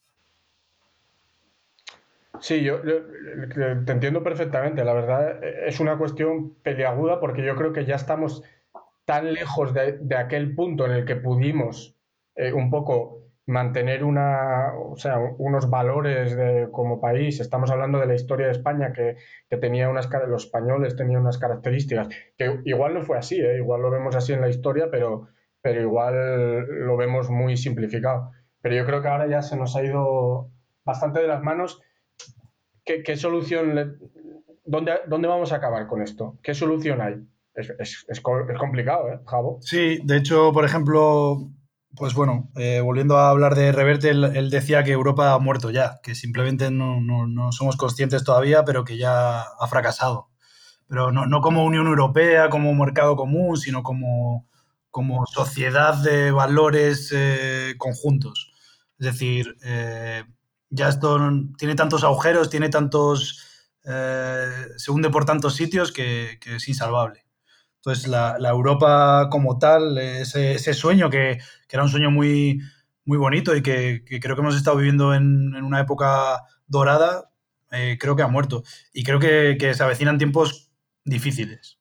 Sí, yo, yo, eh, te entiendo perfectamente. La verdad eh, es una cuestión peliaguda porque yo creo que ya estamos tan lejos de, de aquel punto en el que pudimos eh, un poco mantener una, o sea, unos valores de, como país. Estamos hablando de la historia de España que, que tenía unas, los españoles tenían unas características que igual no fue así, ¿eh? Igual lo vemos así en la historia, pero, pero igual lo vemos muy simplificado. Pero yo creo que ahora ya se nos ha ido bastante de las manos. ¿Qué, qué solución, le, dónde, dónde vamos a acabar con esto? ¿Qué solución hay? Es, es, es, es complicado, ¿eh, Javo? Sí, de hecho, por ejemplo, pues bueno, eh, volviendo a hablar de Reverte, él, él decía que Europa ha muerto ya, que simplemente no, no, no somos conscientes todavía, pero que ya ha fracasado. Pero no, no como Unión Europea, como mercado común, sino como, como sociedad de valores eh, conjuntos. Es decir, eh, ya esto tiene tantos agujeros, tiene tantos, eh, se hunde por tantos sitios que, que es insalvable. Entonces, la, la Europa como tal, ese, ese sueño que, que, era un sueño muy, muy bonito y que, que creo que hemos estado viviendo en, en una época dorada, eh, creo que ha muerto. Y creo que, que se avecinan tiempos difíciles.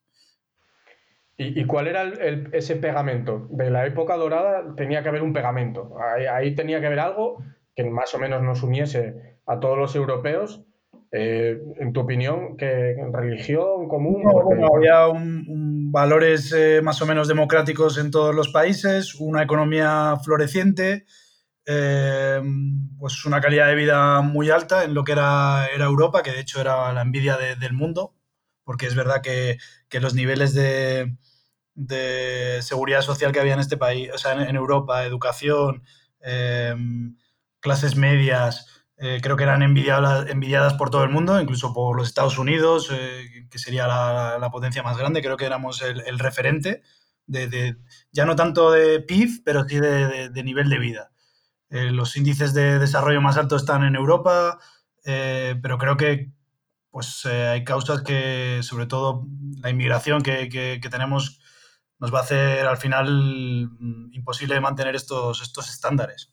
¿Y, y cuál era el, el, ese pegamento? De la época dorada tenía que haber un pegamento. Ahí, ahí tenía que haber algo que más o menos nos uniese a todos los europeos. Eh, en tu opinión, ¿qué religión común? No, Porque, bueno, bueno, había un, un valores eh, más o menos democráticos en todos los países, una economía floreciente, eh, pues una calidad de vida muy alta en lo que era, era Europa, que de hecho era la envidia de, del mundo, porque es verdad que, que los niveles de, de, seguridad social que había en este país, o sea, en, en Europa, educación, eh, clases medias, eh, creo que eran envidiadas, envidiadas por todo el mundo, incluso por los Estados Unidos, eh, que sería la, la, potencia más grande, creo que éramos el, el referente, de, de, ya no tanto de P I B, pero sí de, de, de nivel de vida. Eh, los índices de desarrollo más altos están en Europa, eh, pero creo que pues eh, hay causas que, sobre todo la inmigración que, que, que, tenemos, nos va a hacer al final mm, imposible mantener estos, estos estándares.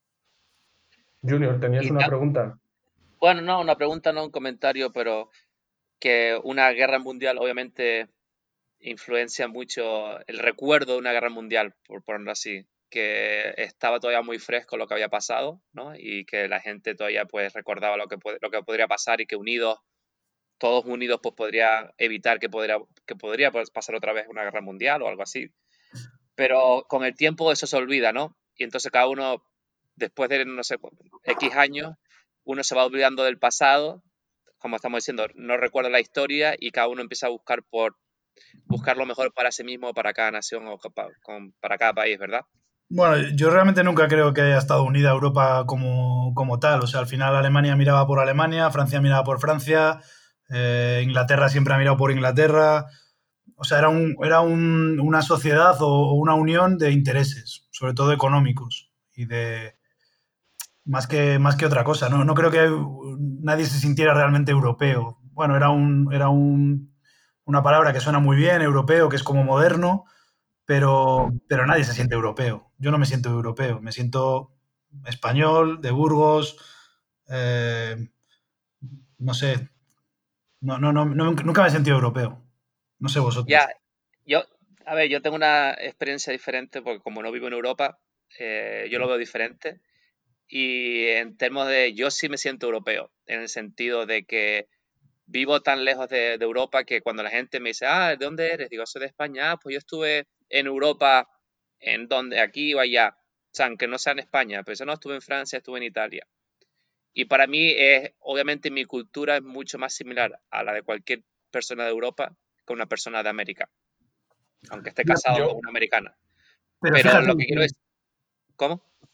Junior, ¿tenías Y una ta- pregunta? bueno, no, una pregunta, no un comentario, pero que una guerra mundial obviamente influencia mucho el recuerdo de una guerra mundial, por ponerlo así, que estaba todavía muy fresco lo que había pasado, ¿no? Y que la gente todavía pues recordaba lo que, puede- lo que podría pasar y que unidos, todos unidos, pues podría evitar que podría, que podría pues, pasar otra vez una guerra mundial o algo así. Pero con el tiempo eso se olvida, ¿no? Y entonces cada uno, después de, no sé, X años, uno se va olvidando del pasado, como estamos diciendo, no recuerda la historia y cada uno empieza a buscar por buscar lo mejor para sí mismo, para cada nación o para cada país, ¿verdad? Bueno, yo realmente nunca creo que haya estado unida Europa como, como tal. O sea, al final Alemania miraba por Alemania, Francia miraba por Francia, eh, Inglaterra siempre ha mirado por Inglaterra. O sea, era, un, era un, una sociedad o, o una unión de intereses, sobre todo económicos y de, más que, más que otra cosa. No, no creo que nadie se sintiera realmente europeo. Bueno, era, un, era un, una palabra que suena muy bien, europeo, que es como moderno, pero, pero nadie se siente europeo. Yo no me siento europeo, me siento español, de Burgos, eh, no sé, no, no, no, no, nunca me he sentido europeo. No sé vosotros. Ya, yo, a ver, yo tengo una experiencia diferente porque como no vivo en Europa, eh, yo lo veo diferente. Y en términos de, yo sí me siento europeo, en el sentido de que vivo tan lejos de, de Europa que cuando la gente me dice, ah, ¿de dónde eres? Digo, soy de España. Ah, pues yo estuve en Europa, en donde, aquí o allá. O sea, aunque no sea en España, pero yo no estuve en Francia, estuve en Italia. Y para mí, es, obviamente, mi cultura es mucho más similar a la de cualquier persona de Europa que una persona de América, aunque esté Yo, casado con yo, una americana. Pero Pero fíjate, lo que quiero es, ¿cómo?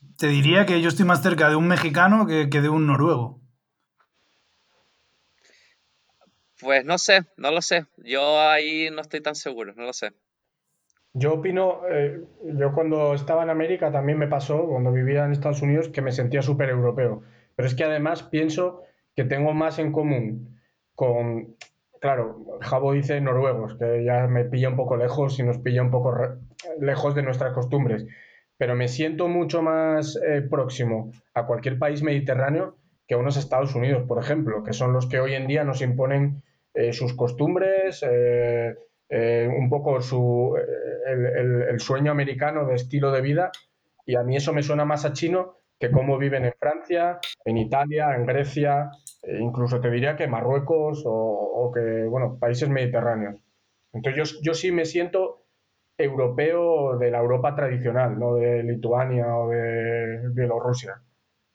Te diría que yo estoy más cerca de un mexicano que, que de un noruego. Pues no sé, no lo sé. Yo ahí no estoy tan seguro, no lo sé. Yo opino, eh, yo cuando estaba en América también me pasó, cuando vivía en Estados Unidos, que me sentía súper europeo. Pero es que además pienso que tengo más en común con, claro, Jabo dice noruegos, que ya me pilla un poco lejos y nos pilla un poco re- lejos de nuestras costumbres. Pero me siento mucho más eh, próximo a cualquier país mediterráneo que a unos Estados Unidos, por ejemplo, que son los que hoy en día nos imponen eh, sus costumbres, eh, eh, un poco su, el, el, el, sueño americano de estilo de vida, y a mí eso me suena más a chino que cómo viven en Francia, en Italia, en Grecia, e incluso te diría que Marruecos o, o que, bueno, países mediterráneos. Entonces yo, yo sí me siento europeo de la Europa tradicional, no de Lituania o de Bielorrusia.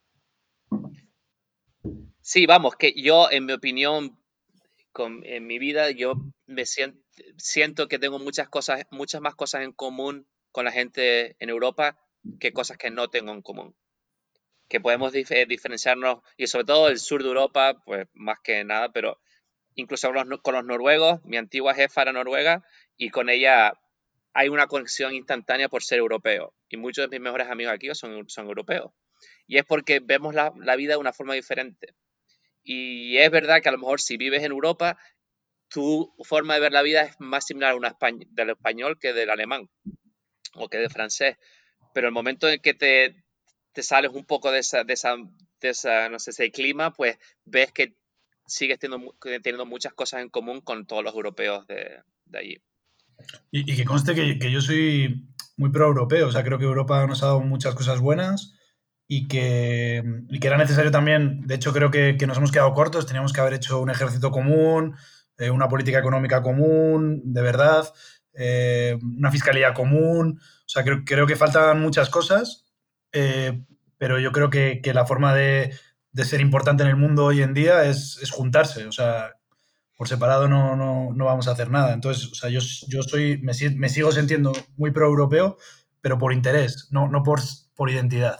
Sí, vamos, que yo, en mi opinión, con, en mi vida, yo me siento, siento que tengo muchas cosas, muchas más cosas en común con la gente en Europa que cosas que no tengo en común. Que podemos dif eh, diferenciarnos, y sobre todo el sur de Europa, pues más que nada, pero incluso con los, con los noruegos, mi antigua jefa era noruega y con ella hay una conexión instantánea por ser europeo. Y muchos de mis mejores amigos aquí son, son europeos. Y es porque vemos la, la vida de una forma diferente. Y es verdad que a lo mejor si vives en Europa, tu forma de ver la vida es más similar a una españ del español que del alemán o que del francés. Pero el momento en que te, te sales un poco de esa, de esa, de esa, no sé, ese clima, pues ves que sigues teniendo, teniendo muchas cosas en común con todos los europeos de, de allí. Y, y que conste que, que yo soy muy pro-europeo, o sea, creo que Europa nos ha dado muchas cosas buenas y que, y que era necesario también, de hecho creo que, que nos hemos quedado cortos, teníamos que haber hecho un ejército común, eh, una política económica común, de verdad, eh, una fiscalía común, o sea, creo, creo que faltan muchas cosas, eh, pero yo creo que, que la forma de, de, ser importante en el mundo hoy en día es, es juntarse, o sea, por separado no, no, no, vamos a hacer nada. Entonces, o sea, yo, yo soy, me, me sigo sintiendo muy pro-europeo, pero por interés, no, no por, por identidad.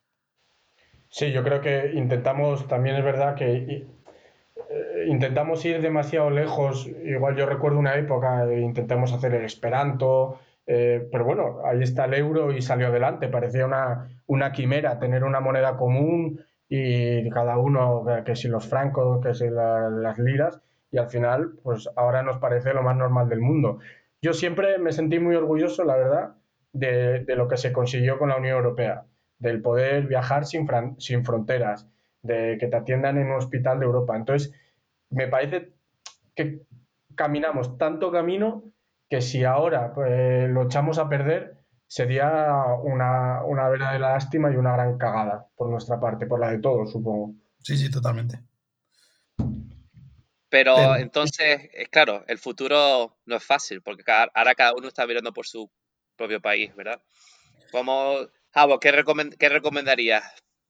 Sí, yo creo que intentamos, también es verdad que eh, intentamos ir demasiado lejos. Igual yo recuerdo una época, eh, intentamos hacer el Esperanto, eh, pero bueno, ahí está el euro y salió adelante. Parecía una, una quimera tener una moneda común y cada uno, que, que si los francos, que si la, las liras, y al final, pues ahora nos parece lo más normal del mundo. Yo siempre me sentí muy orgulloso, la verdad, de, de lo que se consiguió con la Unión Europea, del poder viajar sin, fran, sin fronteras, de que te atiendan en un hospital de Europa. Entonces, me parece que caminamos tanto camino que si ahora pues, lo echamos a perder sería una, una verdadera lástima y una gran cagada por nuestra parte, por la de todos, supongo. Sí, sí, totalmente. Pero Pero, entonces, es claro, el futuro no es fácil, porque cada, ahora cada uno está mirando por su propio país, ¿verdad? Vamos, Javo, ¿qué, recomend ¿qué recomendarías?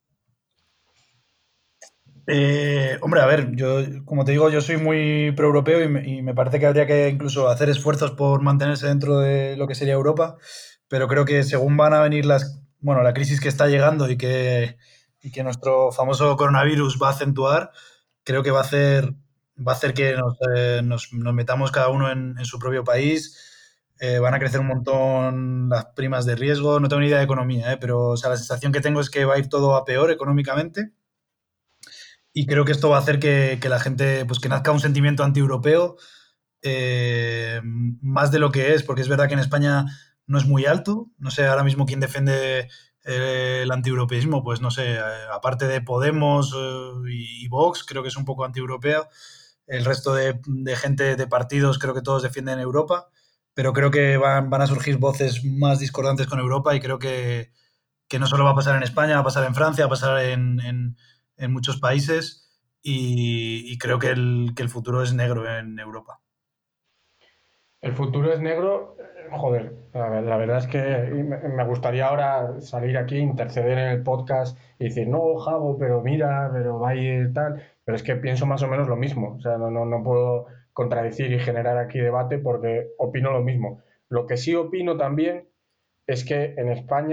eh, hombre, a ver, yo, como te digo, yo soy muy pro-europeo y, me, y me parece que habría que incluso hacer esfuerzos por mantenerse dentro de lo que sería Europa, pero creo que según van a venir las, bueno, la crisis que está llegando y que, y que nuestro famoso coronavirus va a acentuar, creo que va a hacer, va a hacer que nos, eh, nos, nos metamos cada uno en, en su propio país. Eh, van a crecer un montón las primas de riesgo. No tengo ni idea de economía, eh, pero o sea, la sensación que tengo es que va a ir todo a peor económicamente. Y creo que esto va a hacer que, que la gente, pues que nazca un sentimiento anti-europeo eh, más de lo que es, porque es verdad que en España no es muy alto. No sé ahora mismo quién defiende eh, el antieuropeísmo, pues no sé, eh, aparte de Podemos eh, y, y Vox, creo que es un poco antieuropea. El resto de, de, gente de partidos creo que todos defienden Europa, pero creo que van, van a surgir voces más discordantes con Europa y creo que, que, no solo va a pasar en España, va a pasar en Francia, va a pasar en, en, en muchos países y, y creo que el, que el futuro es negro en Europa. El futuro es negro, eh, joder, la, la verdad es que me, me gustaría ahora salir aquí, interceder en el podcast y decir, no, Javo, pero mira, pero va a ir tal, pero es que pienso más o menos lo mismo, o sea, no, no, no puedo contradecir y generar aquí debate porque opino lo mismo. Lo que sí opino también es que en España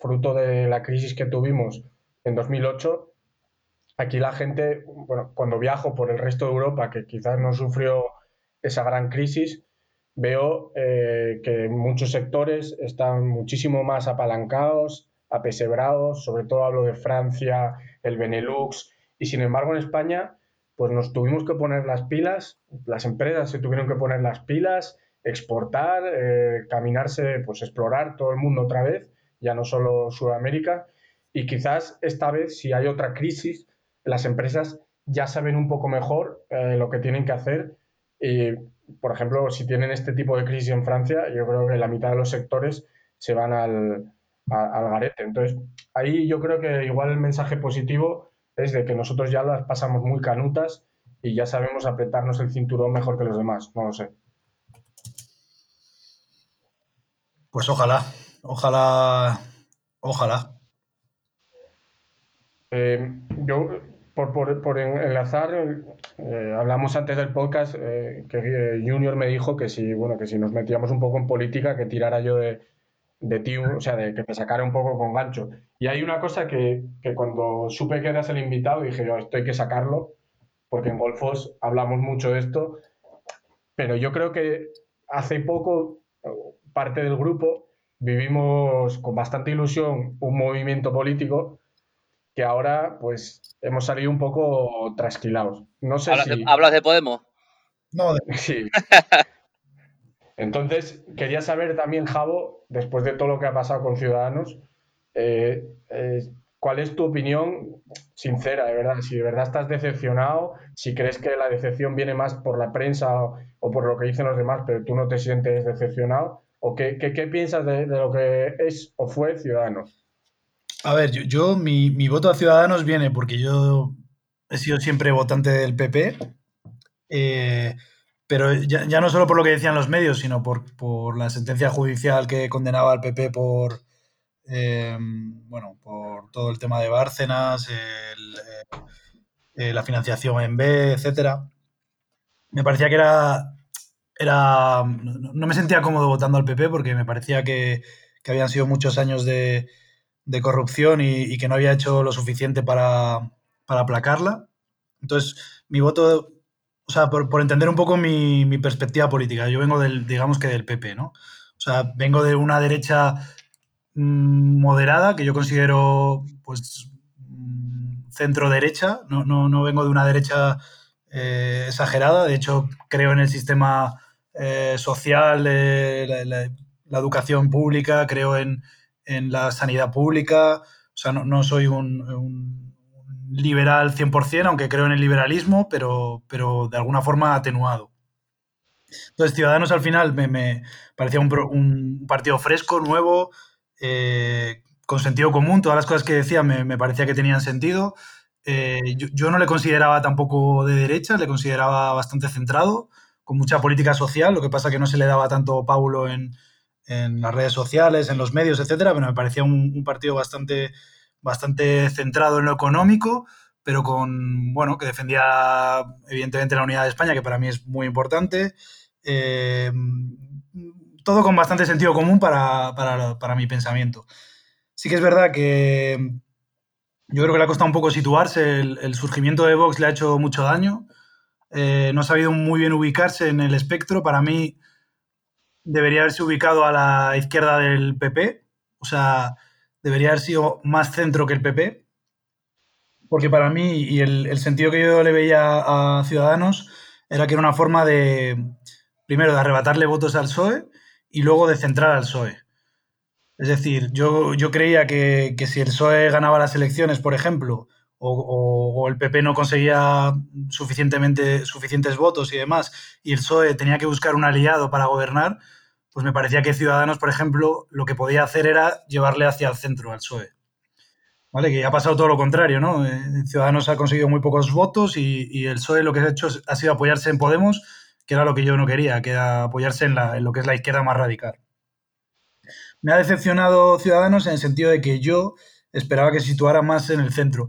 fruto de la crisis que tuvimos en dos mil ocho, aquí la gente, bueno, cuando viajo por el resto de Europa, que quizás no sufrió esa gran crisis, veo eh, que muchos sectores están muchísimo más apalancados, apesebrados, sobre todo hablo de Francia, el Benelux, y sin embargo en España pues nos tuvimos que poner las pilas, las empresas se tuvieron que poner las pilas, exportar, eh, caminarse, pues explorar todo el mundo otra vez, ya no solo Sudamérica, y quizás esta vez si hay otra crisis, las empresas ya saben un poco mejor eh, lo que tienen que hacer y, por ejemplo, si tienen este tipo de crisis en Francia, yo creo que la mitad de los sectores se van al, a, al garete. Entonces, ahí yo creo que igual el mensaje positivo es de que nosotros ya las pasamos muy canutas y ya sabemos apretarnos el cinturón mejor que los demás, no lo sé. Pues ojalá, ojalá, ojalá. Eh, yo, por, por, por enlazar, eh, hablamos antes del podcast eh, que eh, Junior me dijo que si, bueno, que si nos metíamos un poco en política, que tirara yo de, de ti, o sea, de que me sacara un poco con gancho. Y hay una cosa que, que cuando supe que eras el invitado dije yo, esto hay que sacarlo, porque en Golfos hablamos mucho de esto, pero yo creo que hace poco parte del grupo vivimos con bastante ilusión un movimiento político que ahora pues hemos salido un poco trasquilados. No sé ¿Hablas, si... de, ¿Hablas de Podemos? No, de... sí. Entonces, quería saber también, Javo, después de todo lo que ha pasado con Ciudadanos, eh, eh, ¿cuál es tu opinión sincera, de verdad? Si de verdad estás decepcionado, si crees que la decepción viene más por la prensa o, o por lo que dicen los demás, pero tú no te sientes decepcionado, o qué, qué, qué piensas de, de lo que es o fue Ciudadanos. A ver, yo, yo mi, mi voto a Ciudadanos viene porque yo he sido siempre votante del P P, eh, pero ya, ya no solo por lo que decían los medios, sino por, por la sentencia judicial que condenaba al P P por, eh, bueno, por todo el tema de Bárcenas, el, eh, la financiación en B, etcétera. Me parecía que era, era no, no me sentía cómodo votando al P P porque me parecía que, que habían sido muchos años de, de corrupción y, y que no había hecho lo suficiente para, para aplacarla. Entonces, mi voto, o sea, por, por entender un poco mi, mi perspectiva política, yo vengo del, digamos que del P P, ¿no? O sea, vengo de una derecha mmm, moderada, que yo considero, pues, centro-derecha, no, no, no vengo de una derecha eh, exagerada, de hecho, creo en el sistema eh, social, eh, la, la, la educación pública, creo en, en la sanidad pública, o sea, no, no soy un, un liberal cien por ciento, aunque creo en el liberalismo, pero, pero de alguna forma atenuado. Entonces, Ciudadanos al final me, me parecía un, un partido fresco, nuevo, eh, con sentido común, todas las cosas que decía me, me parecía que tenían sentido. Eh, yo, yo no le consideraba tampoco de derecha, le consideraba bastante centrado, con mucha política social, lo que pasa que no se le daba tanto pábulo en, en las redes sociales, en los medios, etcétera, pero me parecía un, un partido bastante, bastante centrado en lo económico, pero con, bueno, que defendía evidentemente la unidad de España, que para mí es muy importante. Eh, todo con bastante sentido común para, para, para mi pensamiento. Sí que es verdad que yo creo que le ha costado un poco situarse, el, el surgimiento de Vox le ha hecho mucho daño, eh, no ha sabido muy bien ubicarse en el espectro. Para mí debería haberse ubicado a la izquierda del P P, o sea, debería haber sido más centro que el P P, porque para mí, y el, el sentido que yo le veía a Ciudadanos, era que era una forma de, primero, de arrebatarle votos al P S O E y luego de centrar al P S O E. Es decir, yo, yo creía que, que si el P S O E ganaba las elecciones, por ejemplo, o, o, o el P P no conseguía suficientemente, suficientes votos y demás, y el P S O E tenía que buscar un aliado para gobernar, pues me parecía que Ciudadanos, por ejemplo, lo que podía hacer era llevarle hacia el centro al P S O E. ¿Vale? Que ha pasado todo lo contrario, ¿no? Eh, Ciudadanos ha conseguido muy pocos votos y, y el P S O E lo que ha hecho ha sido apoyarse en Podemos, que era lo que yo no quería, que era apoyarse en, la, en lo que es la izquierda más radical. Me ha decepcionado Ciudadanos en el sentido de que yo esperaba que se situara más en el centro.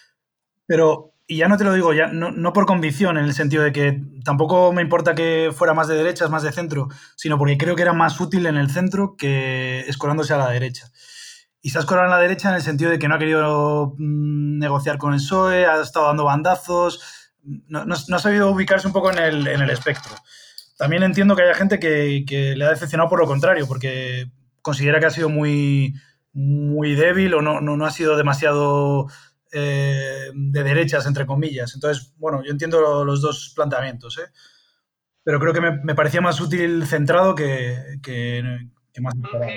Pero, y ya no te lo digo, ya no, no por convicción, en el sentido de que tampoco me importa que fuera más de derechas, más de centro, sino porque creo que era más útil en el centro que escolándose a la derecha. y se ha escorado en la derecha en el sentido de que no ha querido mm, negociar con el P S O E, ha estado dando bandazos, no, no, no ha sabido ubicarse un poco en el, en el espectro. También entiendo que haya gente que, que le ha decepcionado por lo contrario, porque considera que ha sido muy, muy débil o no, no, no ha sido demasiado eh, de derechas, entre comillas. Entonces, bueno, yo entiendo los dos planteamientos, ¿eh? Pero creo que me, me parecía más útil centrado que, que, que más separado.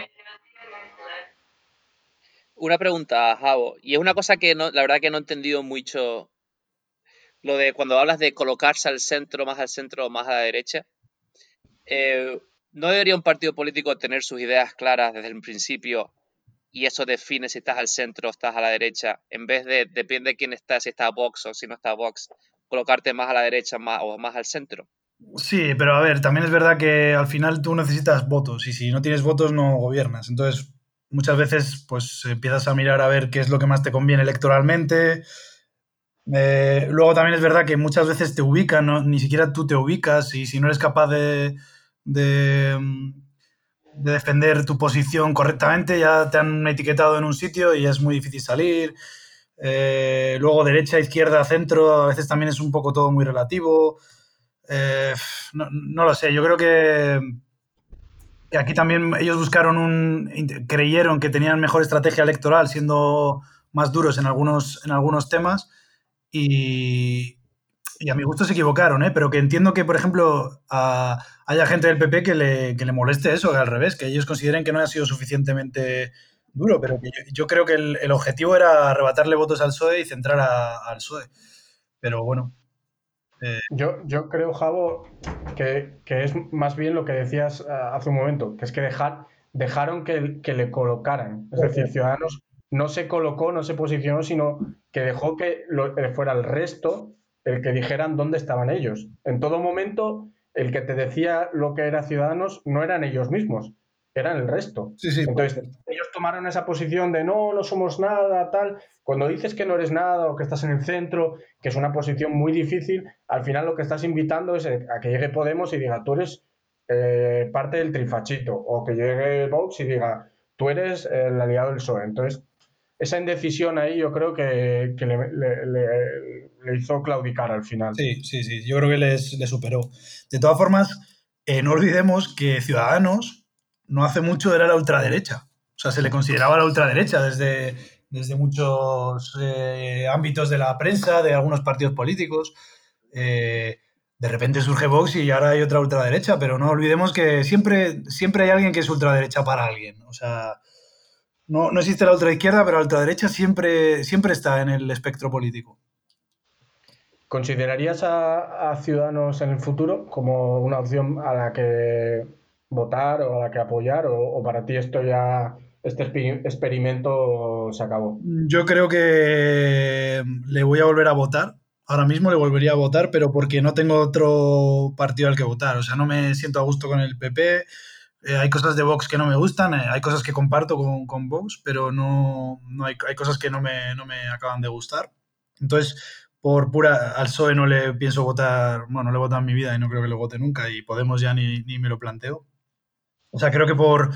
Una pregunta, Javo, y es una cosa que no, la verdad que no he entendido mucho, lo de cuando hablas de colocarse al centro, más al centro o más a la derecha. Eh, ¿no debería un partido político tener sus ideas claras desde el principio y eso define si estás al centro o estás a la derecha, en vez de, depende de quién está, si está Vox o si no está Vox, colocarte más a la derecha más, o más al centro? Sí, pero a ver, también es verdad que al final tú necesitas votos y si no tienes votos no gobiernas. Entonces, muchas veces pues empiezas a mirar a ver qué es lo que más te conviene electoralmente. Eh, luego también es verdad que muchas veces te ubican, ¿no? Ni siquiera tú te ubicas y si no eres capaz de, de, de defender tu posición correctamente ya te han etiquetado en un sitio y es muy difícil salir. Eh, luego derecha, izquierda, centro, a veces también es un poco todo muy relativo. Eh, no, no lo sé, yo creo que, que aquí también ellos buscaron un... creyeron que tenían mejor estrategia electoral siendo más duros en algunos, en algunos temas y, y a mi gusto se equivocaron, ¿eh? Pero que entiendo que, por ejemplo, a, haya gente del P P que le, que le moleste eso, que al revés, que ellos consideren que no ha sido suficientemente duro, pero que yo, yo creo que el, el objetivo era arrebatarle votos al P S O E y centrar a, al P S O E. Pero bueno. Eh... Yo, yo creo, Javo, que, que es más bien lo que decías uh, hace un momento, que es que dejar, dejaron que, que le colocaran. Es decir, Ciudadanos no se colocó, no se posicionó, sino que dejó que lo, eh, fuera el resto el que dijeran dónde estaban ellos. En todo momento, el que te decía lo que era Ciudadanos no eran ellos mismos, eran el resto. Sí, sí, Entonces, ellos tomaron esa posición de no, no somos nada, tal. Cuando dices que no eres nada o que estás en el centro, que es una posición muy difícil, al final lo que estás invitando es a que llegue Podemos y diga, tú eres eh, parte del trifachito, o que llegue Vox y diga, tú eres el aliado del P S O E. Entonces, esa indecisión ahí yo creo que, que le, le, le, le hizo claudicar al final. Sí, sí, sí, yo creo que les, les superó. De todas formas, eh, no olvidemos que Ciudadanos no hace mucho era la ultraderecha. O sea, se le consideraba la ultraderecha desde, desde muchos eh, ámbitos de la prensa, de algunos partidos políticos. Eh, de repente surge Vox y ahora hay otra ultraderecha, pero no olvidemos que siempre, siempre hay alguien que es ultraderecha para alguien. O sea, no, no existe la ultraizquierda, pero la ultraderecha siempre, siempre está en el espectro político. ¿Considerarías a, a Ciudadanos en el futuro como una opción a la que votar o a la que apoyar, o, o para ti esto ya, este experimento se acabó? Yo creo que le voy a volver a votar. Ahora mismo le volvería a votar, pero porque no tengo otro partido al que votar. O sea, no me siento a gusto con el P P. Eh, hay cosas de Vox que no me gustan, eh, hay cosas que comparto con, con Vox, pero no, no hay, hay cosas que no me, no me acaban de gustar. Entonces, por pura, al P S O E no le pienso votar, bueno, no le he votado en mi vida y no creo que lo vote nunca, y Podemos ya ni, ni me lo planteo. O sea, creo que por,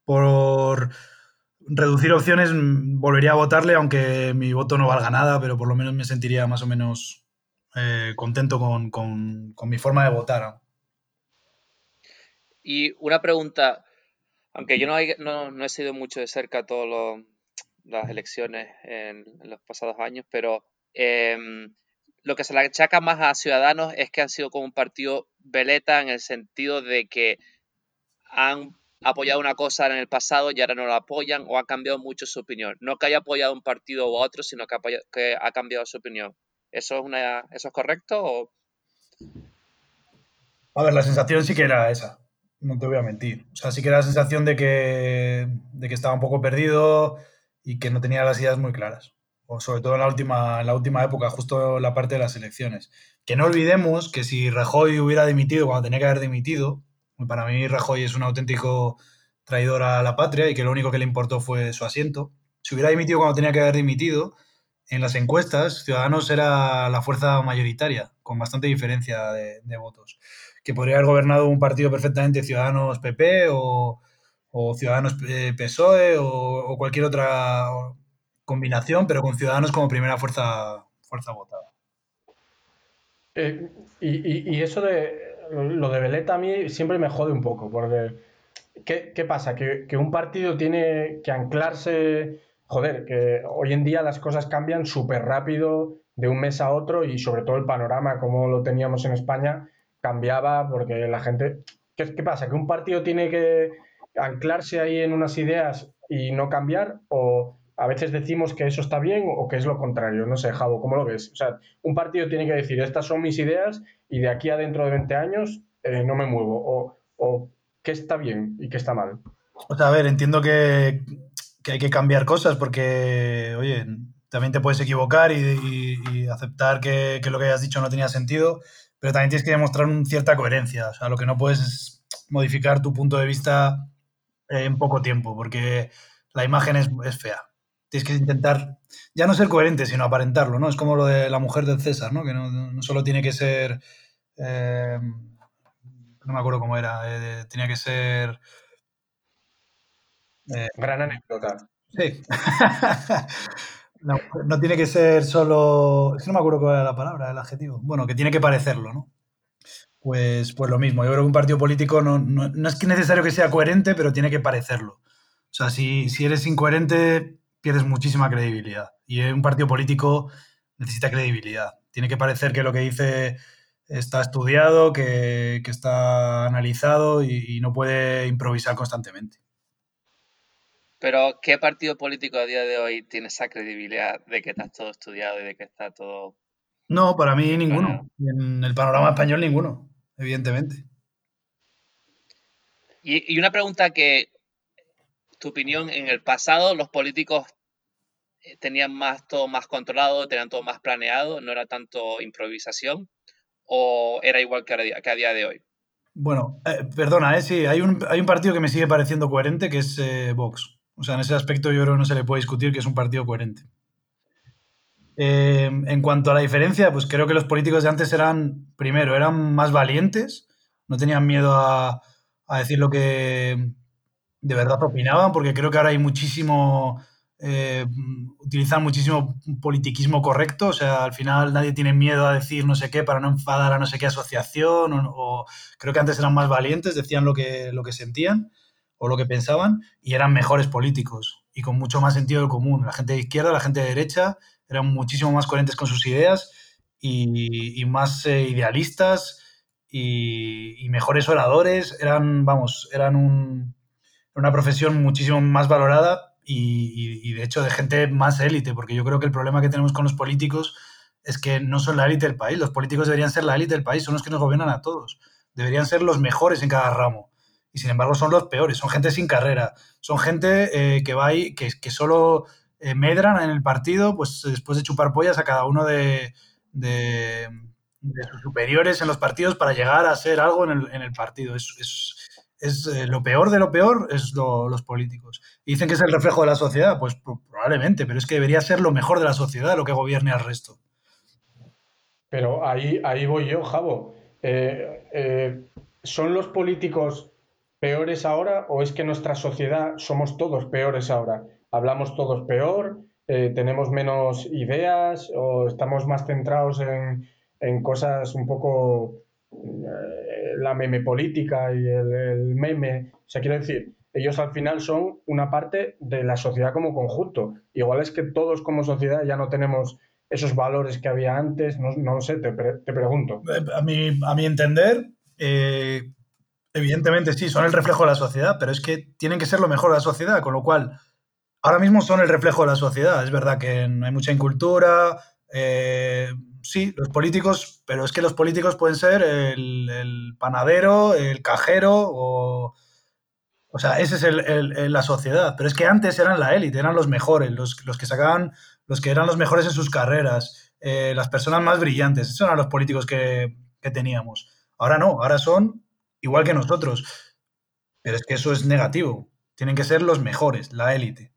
por reducir opciones volvería a votarle, aunque mi voto no valga nada, pero por lo menos me sentiría más o menos eh, contento con, con, con mi forma de votar. Y una pregunta, aunque yo no, hay, no, no he seguido mucho de cerca todas las elecciones en, en los pasados años, pero eh, lo que se le achaca más a Ciudadanos es que han sido como un partido veleta en el sentido de que han apoyado una cosa en el pasado y ahora no la apoyan, o ha cambiado mucho su opinión. No que haya apoyado un partido u otro, sino que ha, apoyado, que ha cambiado su opinión. ¿Eso es, una, ¿Eso es correcto? O... A ver, la sensación sí que era esa. No te voy a mentir. O sea, sí que era la sensación de que, de que estaba un poco perdido y que no tenía las ideas muy claras. O sobre todo en la última, en la última época, justo en la parte de las elecciones. Que no olvidemos que si Rajoy hubiera dimitido cuando tenía que haber dimitido, para mí Rajoy es un auténtico traidor a la patria y que lo único que le importó fue su asiento. Si hubiera dimitido cuando tenía que haber dimitido, en las encuestas Ciudadanos era la fuerza mayoritaria, con bastante diferencia de, de votos. Que podría haber gobernado un partido perfectamente Ciudadanos-P P o, o Ciudadanos eh, P S O E o, o cualquier otra combinación, pero con Ciudadanos como primera fuerza, fuerza votada. Eh, y, y- y eso de lo de Veleta a mí siempre me jode un poco, porque ¿qué, qué pasa? Que, que un partido tiene que anclarse, joder, que hoy en día las cosas cambian súper rápido de un mes a otro y sobre todo el panorama como lo teníamos en España cambiaba porque la gente... ¿Qué, qué pasa? ¿Que un partido tiene que anclarse ahí en unas ideas y no cambiar? ¿O a veces decimos que eso está bien o que es lo contrario? No sé, Javo, ¿cómo lo ves? O sea, un partido tiene que decir, estas son mis ideas y de aquí a dentro de veinte años eh, no me muevo. O, o qué está bien y qué está mal. O sea, a ver, entiendo que, que hay que cambiar cosas porque, oye, también te puedes equivocar y, y- y aceptar que, que lo que hayas dicho no tenía sentido, pero también tienes que demostrar una cierta coherencia. O sea, lo que no puedes es modificar tu punto de vista en poco tiempo, porque la imagen es, es fea. Tienes que intentar ya no ser coherente, sino aparentarlo, ¿no? Es como lo de la mujer del César, ¿no? Que no, no solo tiene que ser... eh, no me acuerdo cómo era. Eh, tenía que ser... eh, Gran anécdota. sí. No, no tiene que ser solo... Es que no me acuerdo cuál era la palabra, el adjetivo. Bueno, que tiene que parecerlo, ¿no? Pues, pues lo mismo. Yo creo que un partido político no, no, no es que necesario que sea coherente, pero tiene que parecerlo. O sea, si, si eres incoherente, pierdes muchísima credibilidad. Y un partido político necesita credibilidad. Tiene que parecer que lo que dice está estudiado, que, que está analizado y, y no puede improvisar constantemente. Pero, ¿qué partido político a día de hoy tiene esa credibilidad de que está todo estudiado y de que está todo No, para mí bien ninguno. planeado? En el panorama español ninguno, evidentemente. Y, y una pregunta que, tu opinión, en el pasado los políticos eh, tenían más todo más controlado, tenían todo más planeado, no era tanto improvisación, o era igual que a, día- que a día de hoy. Bueno, eh, perdona, eh, sí, hay un, hay un partido que me sigue pareciendo coherente, que es eh, Vox. O sea, en ese aspecto yo creo que no se le puede discutir que es un partido coherente. Eh, en cuanto a la diferencia, pues creo que los políticos de antes eran, primero, eran más valientes, no tenían miedo a, a decir lo que de verdad opinaban, porque creo que ahora hay muchísimo, eh, utilizan muchísimo politiquismo correcto, o sea, al final nadie tiene miedo a decir no sé qué para no enfadar a no sé qué asociación, o, o creo que antes eran más valientes, decían lo que, lo que sentían o lo que pensaban y eran mejores políticos y con mucho más sentido del común. La gente de izquierda, la gente de derecha eran muchísimo más coherentes con sus ideas y, y más eh, idealistas y, y mejores oradores, eran, vamos, eran un, una profesión muchísimo más valorada y, y, y, de hecho de gente más élite, porque yo creo que el problema que tenemos con los políticos es que no son la élite del país, los políticos deberían ser la élite del país, son los que nos gobiernan a todos, deberían ser los mejores en cada ramo y sin embargo son los peores, son gente sin carrera, son gente eh, que va ahí, que, que solo eh, medran en el partido, pues después de chupar pollas a cada uno de, de, de sus superiores en los partidos para llegar a ser algo en el, en el partido. Es, es, es eh, lo peor de lo peor es lo, los políticos. Y dicen que es el reflejo de la sociedad, pues probablemente, pero es que debería ser lo mejor de la sociedad lo que gobierne al resto. Pero ahí, ahí voy yo, Javo. Eh, eh, ¿Son los políticos peores ahora o es que nuestra sociedad somos todos peores ahora? ¿Hablamos todos peor? Eh, ¿tenemos menos ideas? ¿O estamos más centrados en, en cosas un poco eh, la meme política y el, el meme? O sea, quiero decir, ellos al final son una parte de la sociedad como conjunto. Igual es que todos como sociedad ya no tenemos esos valores que había antes, no, no sé, te, pre te pregunto. A mi, a mi entender, eh, evidentemente sí, son el reflejo de la sociedad, pero es que tienen que ser lo mejor de la sociedad, con lo cual ahora mismo son el reflejo de la sociedad. Es verdad que hay mucha incultura, eh, sí, los políticos, pero es que los políticos pueden ser el, el panadero, el cajero o... O sea, esa es el, el, el, la sociedad. Pero es que antes eran la élite, eran los mejores, los, los que sacaban, los que eran los mejores en sus carreras, eh, las personas más brillantes. Esos eran los políticos que, que teníamos. Ahora no, ahora son igual que nosotros. Pero es que eso es negativo. Tienen que ser los mejores, la élite.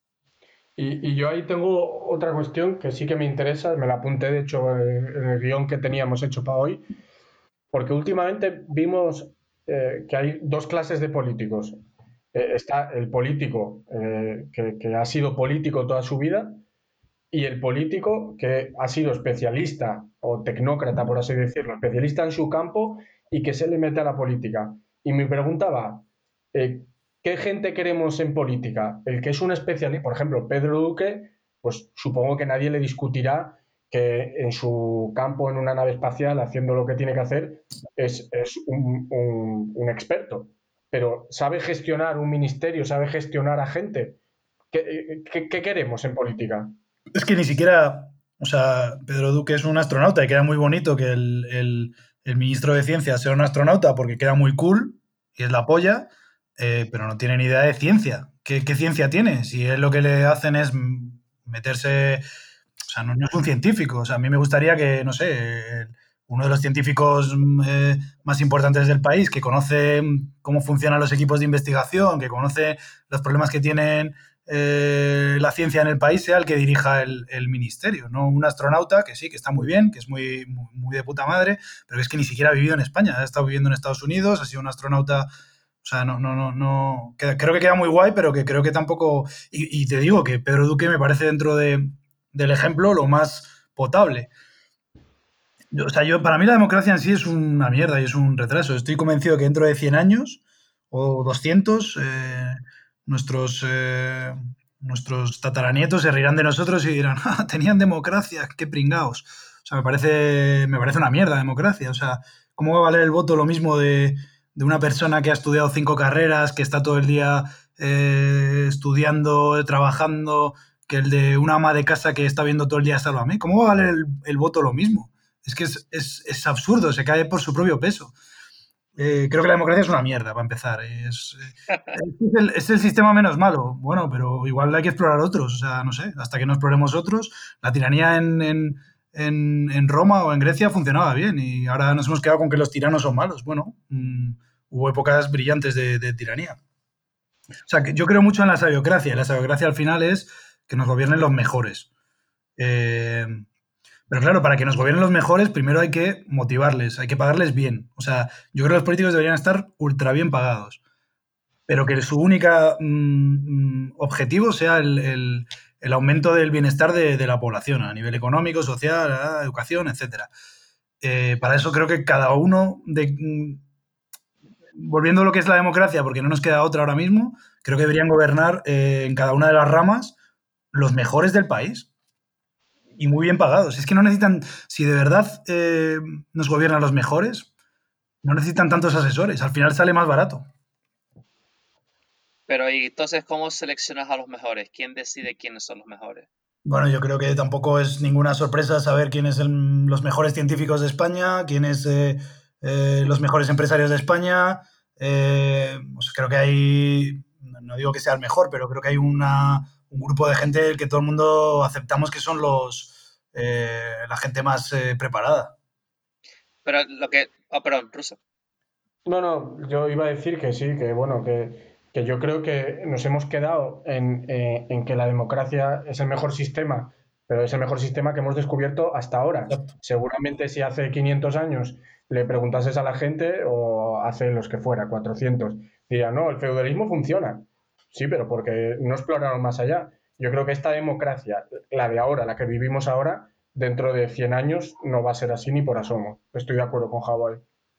Y, y, yo ahí tengo otra cuestión que sí que me interesa, me la apunté de hecho en, en el guión que teníamos hecho para hoy, porque últimamente vimos eh, que hay dos clases de políticos. eh, está el político eh, que, que ha sido político toda su vida y el político que ha sido especialista o tecnócrata, por así decirlo, especialista en su campo y que se le mete a la política. Y me preguntaba, eh, ¿qué gente queremos en política? El que es un especialista, por ejemplo, Pedro Duque, pues supongo que nadie le discutirá que en su campo, en una nave espacial, haciendo lo que tiene que hacer, es, es un, un, un experto. Pero ¿sabe gestionar un ministerio? ¿Sabe gestionar a gente? ¿Qué, qué, qué queremos en política? Es que ni siquiera, o sea, Pedro Duque es un astronauta y queda muy bonito que el, el, el ministro de Ciencia sea un astronauta porque queda muy cool y es la polla, eh, pero no tiene ni idea de ciencia. ¿Qué, ¿Qué ciencia tiene? Si él lo que le hacen es meterse... O sea, no, no es un científico. O sea, a mí me gustaría que, no sé, uno de los científicos eh, más importantes del país, que conoce cómo funcionan los equipos de investigación, que conoce los problemas que tienen eh, la ciencia en el país, sea el que dirija el, el ministerio, no un astronauta que sí, que está muy bien, que es muy, muy, muy de puta madre, pero que es que ni siquiera ha vivido en España, ha estado viviendo en Estados Unidos, ha sido un astronauta. O sea, no, no, no, no. Creo que queda muy guay, pero que creo que tampoco. Y, y te digo que Pedro Duque me parece dentro de, del ejemplo lo más potable. O sea, yo, para mí la democracia en sí es una mierda y es un retraso. Estoy convencido que dentro de cien años o doscientos, eh, nuestros, eh, nuestros tataranietos se reirán de nosotros y dirán, ah, tenían democracia, qué pringaos. O sea, me parece, me parece una mierda la democracia. O sea, ¿cómo va a valer el voto lo mismo de, de una persona que ha estudiado cinco carreras, que está todo el día eh, estudiando, trabajando, que el de una ama de casa que está viendo todo el día Sálvame? ¿Cómo va a valer el, el voto lo mismo? Es que es, es, es absurdo, se cae por su propio peso. Eh, creo que la democracia es una mierda, para empezar. Es, es, el, es el sistema menos malo. Bueno, pero igual hay que explorar otros. O sea, no sé, hasta que no exploremos otros. La tiranía en, en, en, en Roma o en Grecia funcionaba bien y ahora nos hemos quedado con que los tiranos son malos. Bueno, mmm, hubo épocas brillantes de, de tiranía. O sea, que yo creo mucho en la sabiocracia. Y la sabiocracia al final es que nos gobiernen los mejores. Eh... Pero claro, para que nos gobiernen los mejores, primero hay que motivarles, hay que pagarles bien. O sea, yo creo que los políticos deberían estar ultra bien pagados, pero que su único mmm, objetivo sea el, el, el aumento del bienestar de, de la población a nivel económico, social, educación, etcétera. Eh, para eso creo que cada uno, de, mmm, volviendo a lo que es la democracia, porque no nos queda otra ahora mismo, creo que deberían gobernar eh, en cada una de las ramas los mejores del país. Y muy bien pagados. Es que no necesitan, si de verdad eh, nos gobiernan los mejores, no necesitan tantos asesores. Al final sale más barato. Pero ¿y entonces cómo seleccionas a los mejores? ¿Quién decide quiénes son los mejores? Bueno, yo creo que tampoco es ninguna sorpresa saber quiénes son los mejores científicos de España, quiénes eh, eh, los mejores empresarios de España. Eh, pues creo que hay, no digo que sea el mejor, pero creo que hay una... un grupo de gente que todo el mundo aceptamos que son los eh, la gente más eh, preparada. Pero lo que... Oh, perdón, Russo. No, no, yo iba a decir que sí, que bueno, que, que yo creo que nos hemos quedado en, eh, en que la democracia es el mejor sistema, pero es el mejor sistema que hemos descubierto hasta ahora. Exacto. Seguramente si hace quinientos años le preguntases a la gente, o hace los que fuera, cuatrocientos, dirían, no, el feudalismo funciona. Sí, pero porque no exploraron más allá. Yo creo que esta democracia, la de ahora, la que vivimos ahora, dentro de cien años no va a ser así ni por asomo. Estoy de acuerdo con Howard.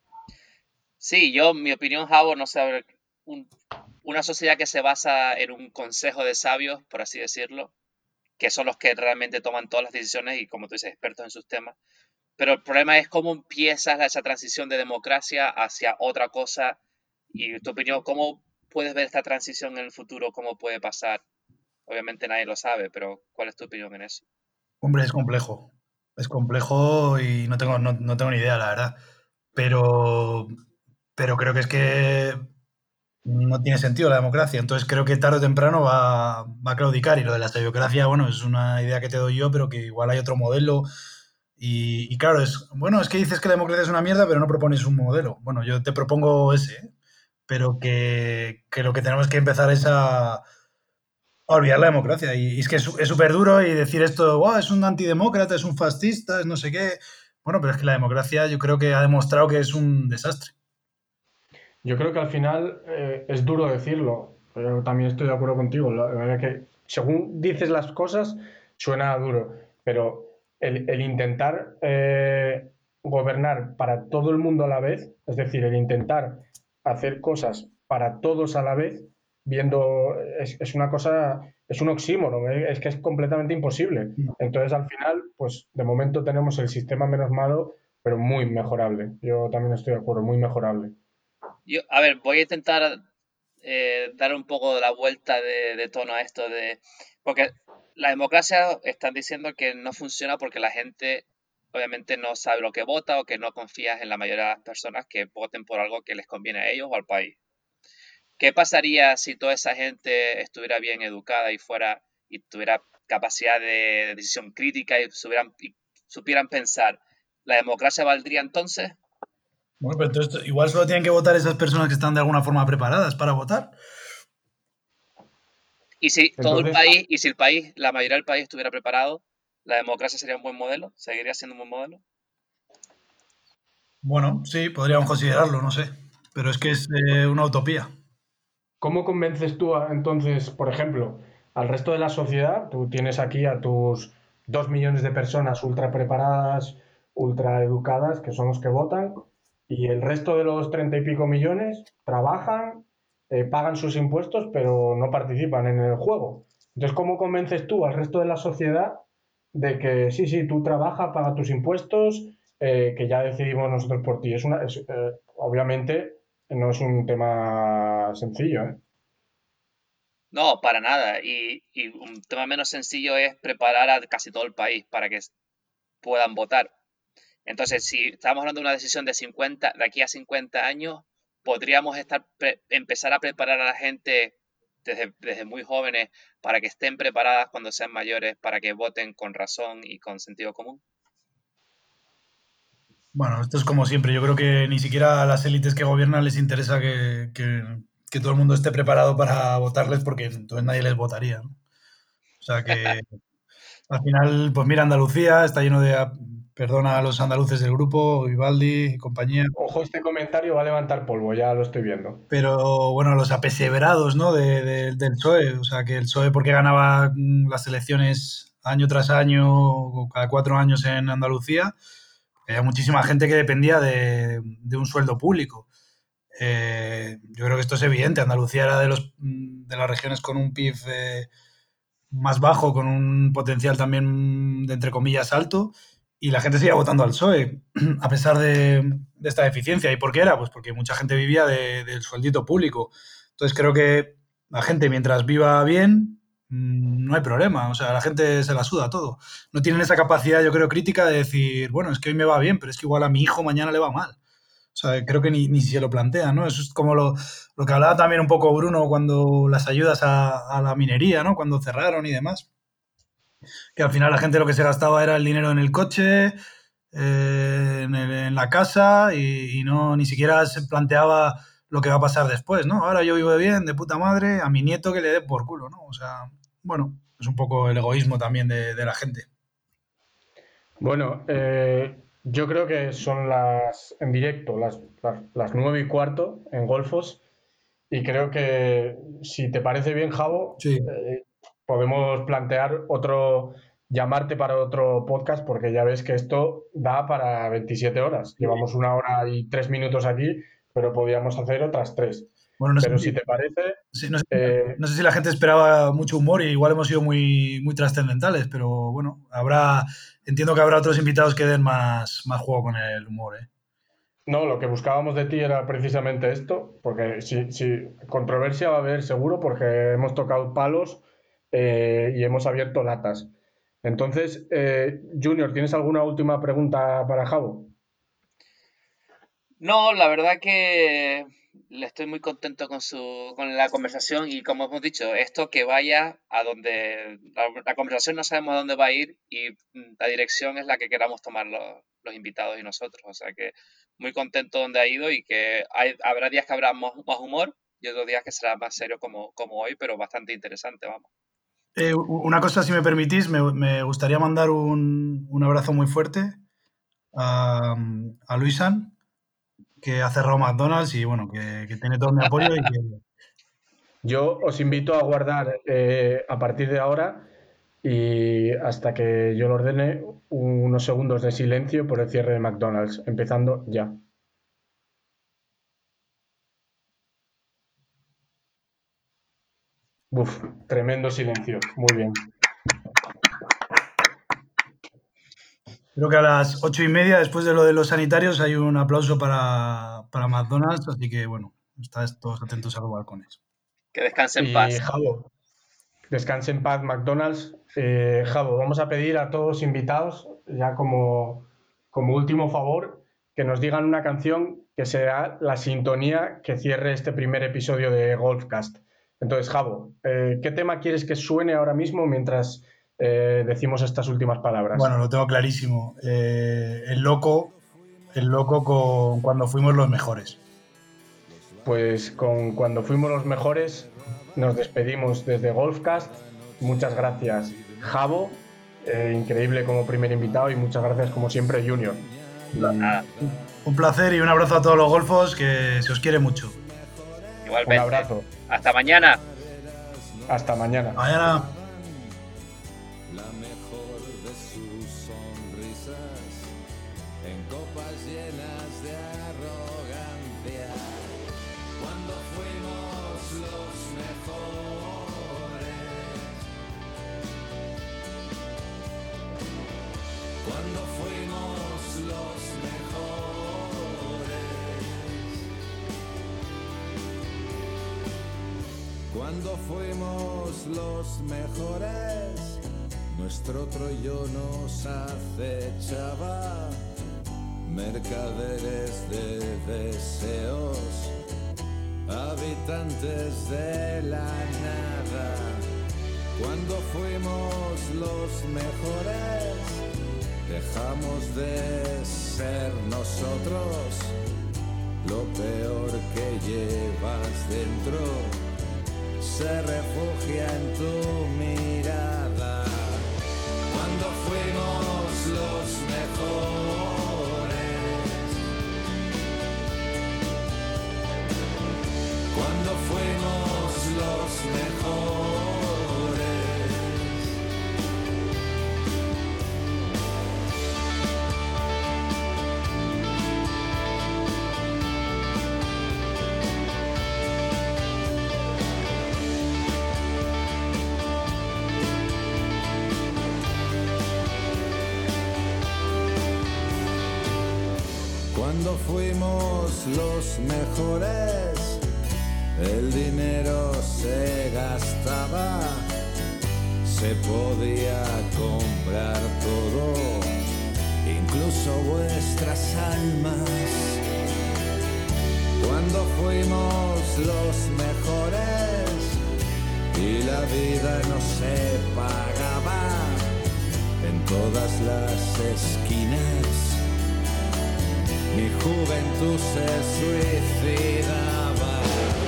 Sí, yo, mi opinión, Howard, no sé, un, una sociedad que se basa en un consejo de sabios, por así decirlo, que son los que realmente toman todas las decisiones y, como tú dices, expertos en sus temas. Pero el problema es cómo empiezas esa transición de democracia hacia otra cosa. Y tu opinión, ¿cómo puedes ver esta transición en el futuro? ¿Cómo puede pasar? Obviamente nadie lo sabe, pero ¿cuál es tu opinión en eso? Hombre, es complejo. Es complejo y no tengo, no, no tengo ni idea, la verdad. Pero, pero creo que es que no tiene sentido la democracia. Entonces creo que tarde o temprano va, va a claudicar. Y lo de la sabiocracia, bueno, es una idea que te doy yo, pero que igual hay otro modelo. Y, y claro, es bueno, es que dices que la democracia es una mierda, pero no propones un modelo. Bueno, yo te propongo ese, ¿eh? Pero que, que lo que tenemos que empezar es a, a olvidar la democracia. Y, y es que es súper duro y decir esto, wow, es un antidemócrata, es un fascista, es no sé qué. Bueno, pero es que la democracia yo creo que ha demostrado que es un desastre. Yo creo que al final eh, es duro decirlo. Yo también estoy de acuerdo contigo. La verdad que según dices las cosas, suena duro, pero el, el intentar eh, gobernar para todo el mundo a la vez, es decir, el intentar hacer cosas para todos a la vez, viendo, es, es una cosa, es un oxímoron, ¿eh? Es que es completamente imposible. Entonces, al final, pues de momento tenemos el sistema menos malo, pero muy mejorable. Yo también estoy de acuerdo, muy mejorable. Yo, a ver, voy a intentar eh, dar un poco la vuelta de, de tono a esto de... Porque la democracia están diciendo que no funciona porque la gente obviamente no sabe lo que vota o que no confías en la mayoría de las personas que voten por algo que les conviene a ellos o al país. ¿Qué pasaría si toda esa gente estuviera bien educada y fuera y tuviera capacidad de decisión crítica y, supieran, y supieran pensar? ¿La democracia valdría entonces? Bueno, pero entonces igual solo tienen que votar esas personas que están de alguna forma preparadas para votar. Y si todo el Entonces, país, y si el país, la mayoría del país estuviera preparado, ¿la democracia sería un buen modelo? ¿Seguiría siendo un buen modelo? Bueno, sí, podríamos considerarlo, no sé. Pero es que es eh, una utopía. ¿cómo convences tú a- entonces, por ejemplo, al resto de la sociedad? Tú tienes aquí a tus dos millones de personas ultra preparadas, ultra educadas, que son los que votan, y el resto de los treinta y pico millones trabajan, eh, pagan sus impuestos, pero no participan en el juego. Entonces, ¿cómo convences tú al resto de la sociedad de que sí, sí, tú trabaja, paga tus impuestos, eh, que ya decidimos nosotros por ti? Es una, es, eh, obviamente no es un tema sencillo, ¿eh? No, para nada. Y, y un tema menos sencillo es preparar a casi todo el país para que puedan votar. Entonces, si estamos hablando de una decisión de cincuenta, de aquí a cincuenta años, podríamos estar pre- empezar a preparar a la gente desde, desde muy jóvenes para que estén preparadas cuando sean mayores, para que voten con razón y con sentido común. Bueno, esto es como siempre. Yo creo que ni siquiera a las élites que gobiernan les interesa que, que- que todo el mundo esté preparado para votarles porque entonces nadie les votaría, ¿no? O sea que al final, pues mira, Andalucía está lleno de, ah, perdona a los andaluces del grupo, Vivaldi y compañía, Ojo, este comentario va a levantar polvo, ya lo estoy viendo. pero bueno, los apeseverados, ¿no? de- de- del P S O E, o sea que el P S O E porque ganaba mm, las elecciones año tras año, o cada cuatro años en Andalucía, había muchísima gente que dependía de, de un sueldo público. Eh, yo creo que esto es evidente. Andalucía era de, los, mm, de las regiones con un P I B eh, más bajo, con un potencial también de entre comillas alto, y la gente seguía votando al P S O E a pesar de, de esta deficiencia. ¿Y por qué era? Pues porque mucha gente vivía de- del sueldito público. Entonces creo que la gente, mientras viva bien, mm, no hay problema. O sea, la gente se la suda todo. No tienen esa capacidad, yo creo, crítica de decir, bueno, es que hoy me va bien, pero es que igual a mi hijo mañana le va mal. O sea, creo que ni, ni se lo plantean, ¿no? Eso es como lo, lo que hablaba también un poco Bruno cuando las ayudas a, a la minería, ¿no? Cuando cerraron y demás. Que al final la gente lo que se gastaba era el dinero en el coche, eh, en, el- en la casa y, y no ni siquiera se planteaba lo que va a pasar después, ¿no? Ahora yo vivo bien, de puta madre, a mi nieto que le dé por culo, ¿no? O sea, bueno, es un poco el egoísmo también de, de la gente. Bueno, eh, yo creo que son las, en directo, las, las, las nueve y cuarto en Golfos, y creo que si te parece bien, Javo, Sí. eh, podemos plantear otro, llamarte para otro podcast, porque ya ves que esto da para veintisiete horas. Llevamos una hora y tres minutos aquí, pero podríamos hacer otras tres. Bueno, no sé Pero si, si te parece, sí, no sé, eh, no sé si la gente esperaba mucho humor y igual hemos sido muy, muy trascendentales, pero bueno, habrá, entiendo que habrá otros invitados que den más, más juego con el humor, ¿eh? no, lo que buscábamos de ti era precisamente esto, porque si, si controversia va a haber seguro, porque hemos tocado palos eh, y hemos abierto latas. Entonces, eh, Junior, ¿tienes alguna última pregunta para Javo? No, la verdad que le estoy muy contento con su, con la conversación y como hemos dicho, esto que vaya a donde la, la conversación no sabemos a dónde va a ir y mm, la dirección es la que queramos tomar los, los invitados y nosotros. O sea que muy contento donde ha ido y que hay, habrá días que habrá más, más humor y otros días que será más serio como, como hoy, pero bastante interesante, vamos. Eh, una cosa, si me permitís, me, me gustaría mandar un, un abrazo muy fuerte a, a Luisan, que ha cerrado McDonald's y bueno, que, que tiene todo mi apoyo y que, Yo os invito a guardar eh, a partir de ahora y hasta que yo lo ordene unos segundos de silencio por el cierre de McDonald's, empezando ya. Uf, tremendo silencio. Muy bien. Creo que a las ocho y media, después de lo de los sanitarios, hay un aplauso para, para McDonald's, así que bueno, estáis todos atentos a los balcones. Que descanse en Y paz. Javo, descanse en paz McDonald's. Eh, Javo, vamos a pedir a todos invitados, ya como, como último favor, que nos digan una canción que sea la sintonía que cierre este primer episodio de Golfcast. Entonces, Javo, eh, ¿qué tema quieres que suene ahora mismo mientras eh, decimos estas últimas palabras? Bueno, lo tengo clarísimo. Eh, el loco, el loco con Cuando fuimos los mejores. Pues con Cuando fuimos los mejores nos despedimos desde Golfcast. Muchas gracias, Javo, eh, increíble como primer invitado, y muchas gracias como siempre, Junior. Nada. Un placer y un abrazo a todos los golfos, que se os quiere mucho. Igualmente. Un abrazo. Hasta mañana. Hasta mañana. Mañana. La mejor de sus sonrisas en copas llenas de arrogancia. Cuando fuimos los mejores. Cuando fuimos los mejores. Cuando fuimos los mejores, nuestro otro yo nos acechaba, mercaderes de deseos, habitantes de la nada. Cuando fuimos los mejores, dejamos de ser nosotros, lo peor que llevas dentro se refugia en tu mirada. Cuando fuimos los mejores, cuando fuimos los mejores. Cuando fuimos los mejores, el dinero se gastaba, se podía comprar todo, incluso vuestras almas. Cuando fuimos los mejores y la vida no se pagaba en todas las esquinas. Mi juventud se suicidaba.